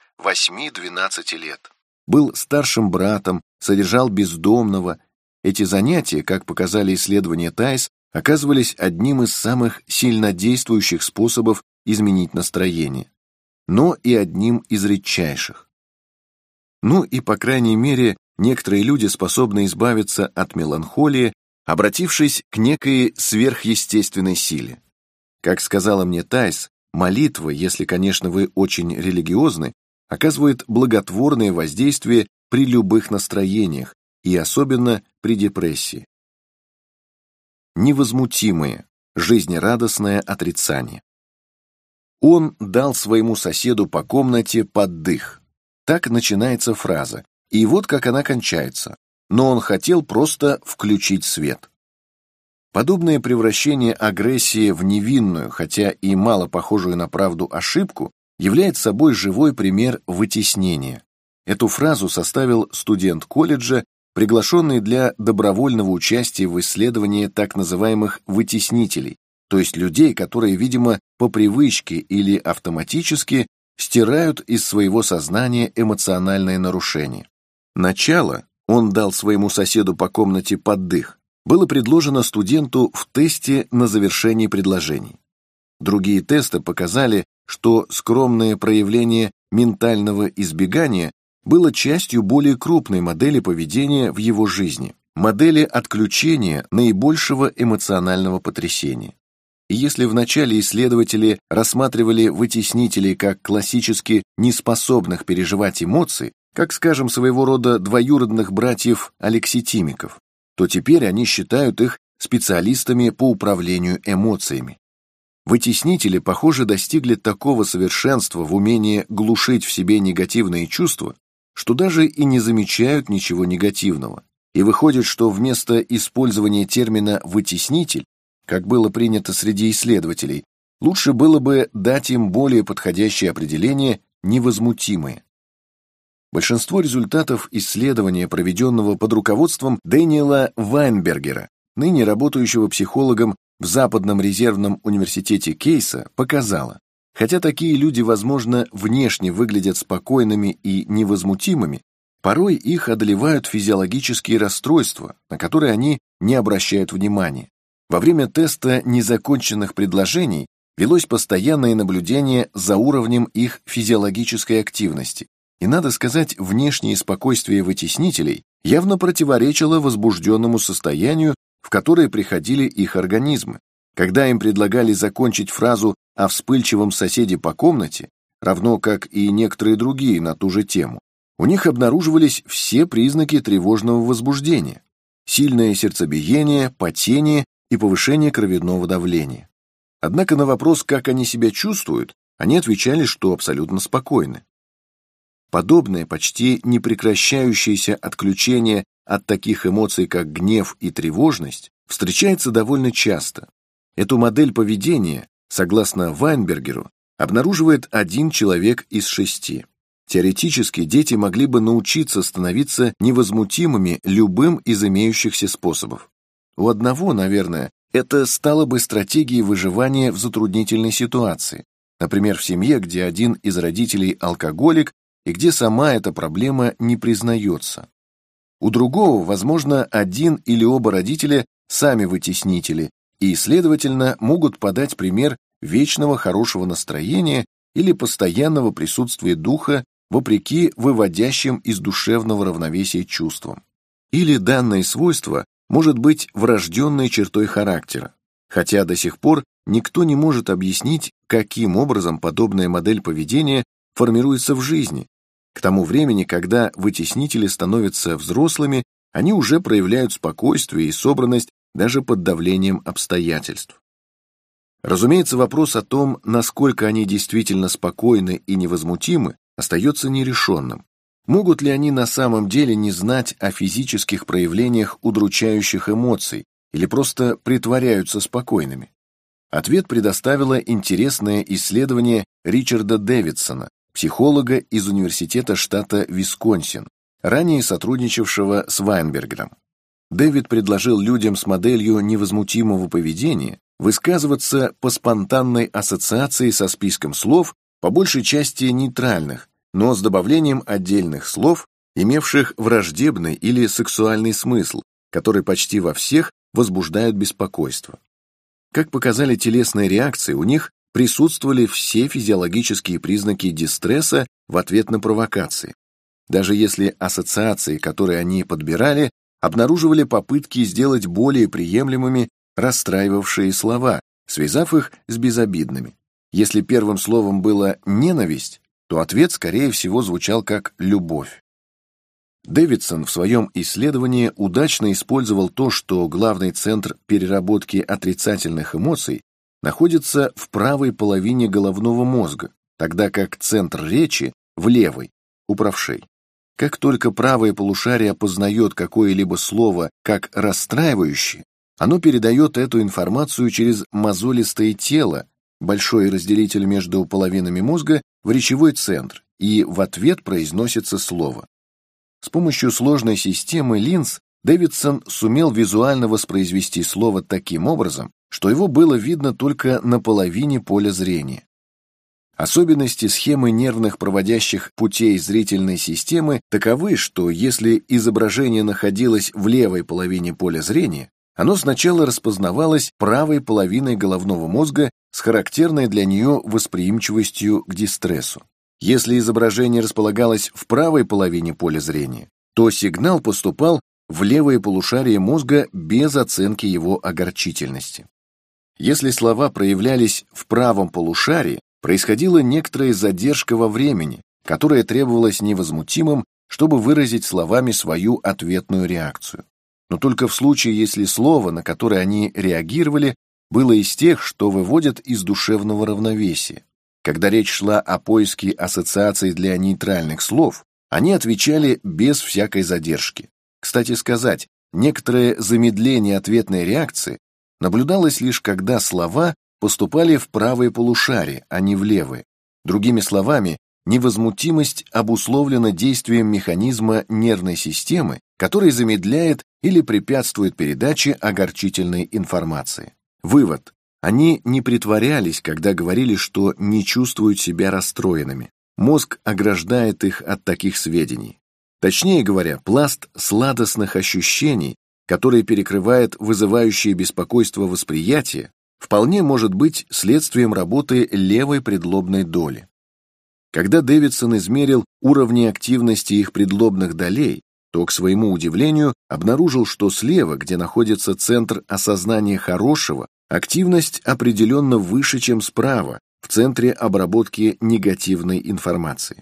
8-12 лет, был старшим братом, содержал бездомного, эти занятия, как показали исследования Тайс, оказывались одним из самых сильнодействующих способов изменить настроение, но и одним из редчайших. Ну и, по крайней мере, некоторые люди способны избавиться от меланхолии, обратившись к некой сверхъестественной силе. Как сказала мне Тайс, молитва, если, конечно, вы очень религиозны, оказывает благотворное воздействие при любых настроениях и особенно при депрессии. Невозмутимое, жизнерадостное отрицание. Он дал своему соседу по комнате поддых. Так начинается фраза, и вот как она кончается. Но он хотел просто включить свет. Подобное превращение агрессии в невинную, хотя и мало похожую на правду ошибку, является собой живой пример вытеснения. Эту фразу составил студент колледжа, приглашенный для добровольного участия в исследовании так называемых вытеснителей, то есть людей, которые, видимо, по привычке или автоматически стирают из своего сознания эмоциональные нарушения. Начало он дал своему соседу по комнате поддых, было предложено студенту в тесте на завершении предложений. Другие тесты показали, что скромное проявление ментального избегания было частью более крупной модели поведения в его жизни, модели отключения наибольшего эмоционального потрясения. И если вначале исследователи рассматривали вытеснителей как классически неспособных переживать эмоции, как, скажем, своего рода двоюродных братьев алекситимиков, то теперь они считают их специалистами по управлению эмоциями. Вытеснители, похоже, достигли такого совершенства в умении глушить в себе негативные чувства, что даже и не замечают ничего негативного. И выходит, что вместо использования термина «вытеснитель», как было принято среди исследователей, лучше было бы дать им более подходящее определение «невозмутимые». Большинство результатов исследования, проведенного под руководством Дэниела Вайнбергера, ныне работающего психологом в Западном резервном университете Кейса, показало, хотя такие люди, возможно, внешне выглядят спокойными и невозмутимыми, порой их одолевают физиологические расстройства, на которые они не обращают внимания. Во время теста незаконченных предложений велось постоянное наблюдение за уровнем их физиологической активности, и, надо сказать, внешнее спокойствие вытеснителей явно противоречило возбужденному состоянию, в которое приходили их организмы. Когда им предлагали закончить фразу о вспыльчивом соседе по комнате, равно как и некоторые другие на ту же тему, у них обнаруживались все признаки тревожного возбуждения: сильное сердцебиение, потение и повышение кровяного давления. Однако на вопрос, как они себя чувствуют, они отвечали, что абсолютно спокойны. Подобное почти непрекращающееся отключение от таких эмоций, как гнев и тревожность, встречается довольно часто. Эту модель поведения, согласно Вайнбергеру, обнаруживает 1 человек из 6. Теоретически дети могли бы научиться становиться невозмутимыми любым из имеющихся способов. У одного, наверное, это стало бы стратегией выживания в затруднительной ситуации, например, в семье, где один из родителей алкоголик и где сама эта проблема не признается. У другого, возможно, один или оба родителя сами вытеснители и, следовательно, могут подать пример вечного хорошего настроения или постоянного присутствия духа вопреки выводящим из душевного равновесия чувствам. Или данное свойство может быть врожденной чертой характера, хотя до сих пор никто не может объяснить, каким образом подобная модель поведения формируется в жизни. К тому времени, когда вытеснители становятся взрослыми, они уже проявляют спокойствие и собранность даже под давлением обстоятельств. Разумеется, вопрос о том, насколько они действительно спокойны и невозмутимы, остается нерешенным. Могут ли они на самом деле не знать о физических проявлениях удручающих эмоций или просто притворяются спокойными? Ответ предоставило интересное исследование Ричарда Дэвидсона, психолога из университета штата Висконсин, ранее сотрудничавшего с Вайнбергером. Дэвид предложил людям с моделью невозмутимого поведения высказываться по спонтанной ассоциации со списком слов, по большей части нейтральных, но с добавлением отдельных слов, имевших враждебный или сексуальный смысл, который почти во всех возбуждают беспокойство. Как показали телесные реакции, у них присутствовали все физиологические признаки дистресса в ответ на провокации. Даже если ассоциации, которые они подбирали, обнаруживали попытки сделать более приемлемыми расстраивавшие слова, связав их с безобидными. Если первым словом было «ненависть», то ответ, скорее всего, звучал как «любовь». Дэвидсон в своем исследовании удачно использовал то, что главный центр переработки отрицательных эмоций находится в правой половине головного мозга, тогда как центр речи в левой, у правшей. Как только правое полушарие опознает какое-либо слово как расстраивающее, оно передает эту информацию через мозолистое тело, большой разделитель между половинами мозга, в речевой центр, и в ответ произносится слово. С помощью сложной системы линз Дэвидсон сумел визуально воспроизвести слово таким образом, что его было видно только на половине поля зрения. Особенности схемы нервных проводящих путей зрительной системы таковы, что если изображение находилось в левой половине поля зрения, оно сначала распознавалось правой половиной головного мозга с характерной для нее восприимчивостью к дистрессу. Если изображение располагалось в правой половине поля зрения, то сигнал поступал в левое полушарие мозга без оценки его огорчительности. Если слова проявлялись в правом полушарии, происходила некоторая задержка во времени, которая требовалась невозмутимым, чтобы выразить словами свою ответную реакцию. Но только в случае, если слово, на которое они реагировали, было из тех, что выводят из душевного равновесия. Когда речь шла о поиске ассоциаций для нейтральных слов, они отвечали без всякой задержки. Кстати сказать, некоторое замедление ответной реакции наблюдалось лишь когда слова поступали в правое полушарие, а не в левое. Другими словами, невозмутимость обусловлена действием механизма нервной системы, который замедляет или препятствует передаче огорчительной информации. Вывод. Они не притворялись, когда говорили, что не чувствуют себя расстроенными. Мозг ограждает их от таких сведений. Точнее говоря, пласт сладостных ощущений, который перекрывает вызывающее беспокойство восприятие, вполне может быть следствием работы левой предлобной доли. Когда Дэвидсон измерил уровни активности их предлобных долей, то, к своему удивлению, обнаружил, что слева, где находится центр осознания хорошего, активность определенно выше, чем справа, в центре обработки негативной информации.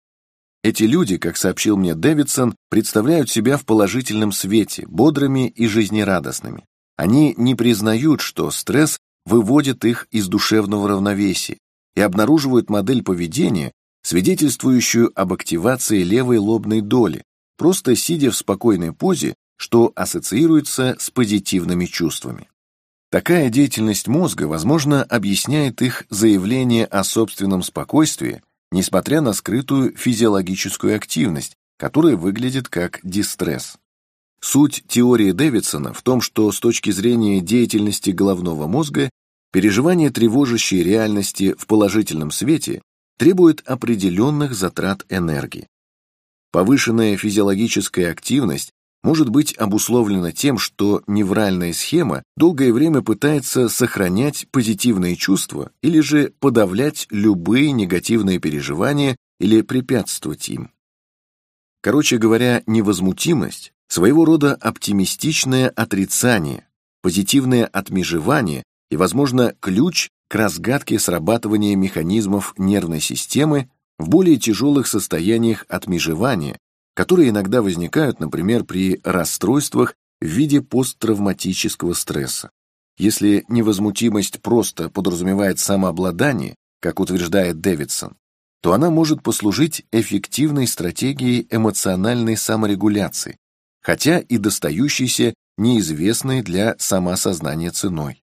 Эти люди, как сообщил мне Дэвидсон, представляют себя в положительном свете, бодрыми и жизнерадостными. Они не признают, что стресс выводят их из душевного равновесия и обнаруживают модель поведения, свидетельствующую об активации левой лобной доли, просто сидя в спокойной позе, что ассоциируется с позитивными чувствами. Такая деятельность мозга, возможно, объясняет их заявление о собственном спокойствии, несмотря на скрытую физиологическую активность, которая выглядит как дистресс. Суть теории Дэвидсона в том, что с точки зрения деятельности головного мозга переживание тревожащей реальности в положительном свете требует определенных затрат энергии. Повышенная физиологическая активность может быть обусловлена тем, что невральная схема долгое время пытается сохранять позитивные чувства или же подавлять любые негативные переживания или препятствовать им. Короче говоря, невозмутимость – своего рода оптимистичное отрицание, позитивное отмежевание и, возможно, ключ к разгадке срабатывания механизмов нервной системы в более тяжелых состояниях отмежевания, которые иногда возникают, например, при расстройствах в виде посттравматического стресса. Если невозмутимость просто подразумевает самообладание, как утверждает Дэвидсон, то она может послужить эффективной стратегией эмоциональной саморегуляции, хотя и достающейся неизвестной для самоосознания ценой.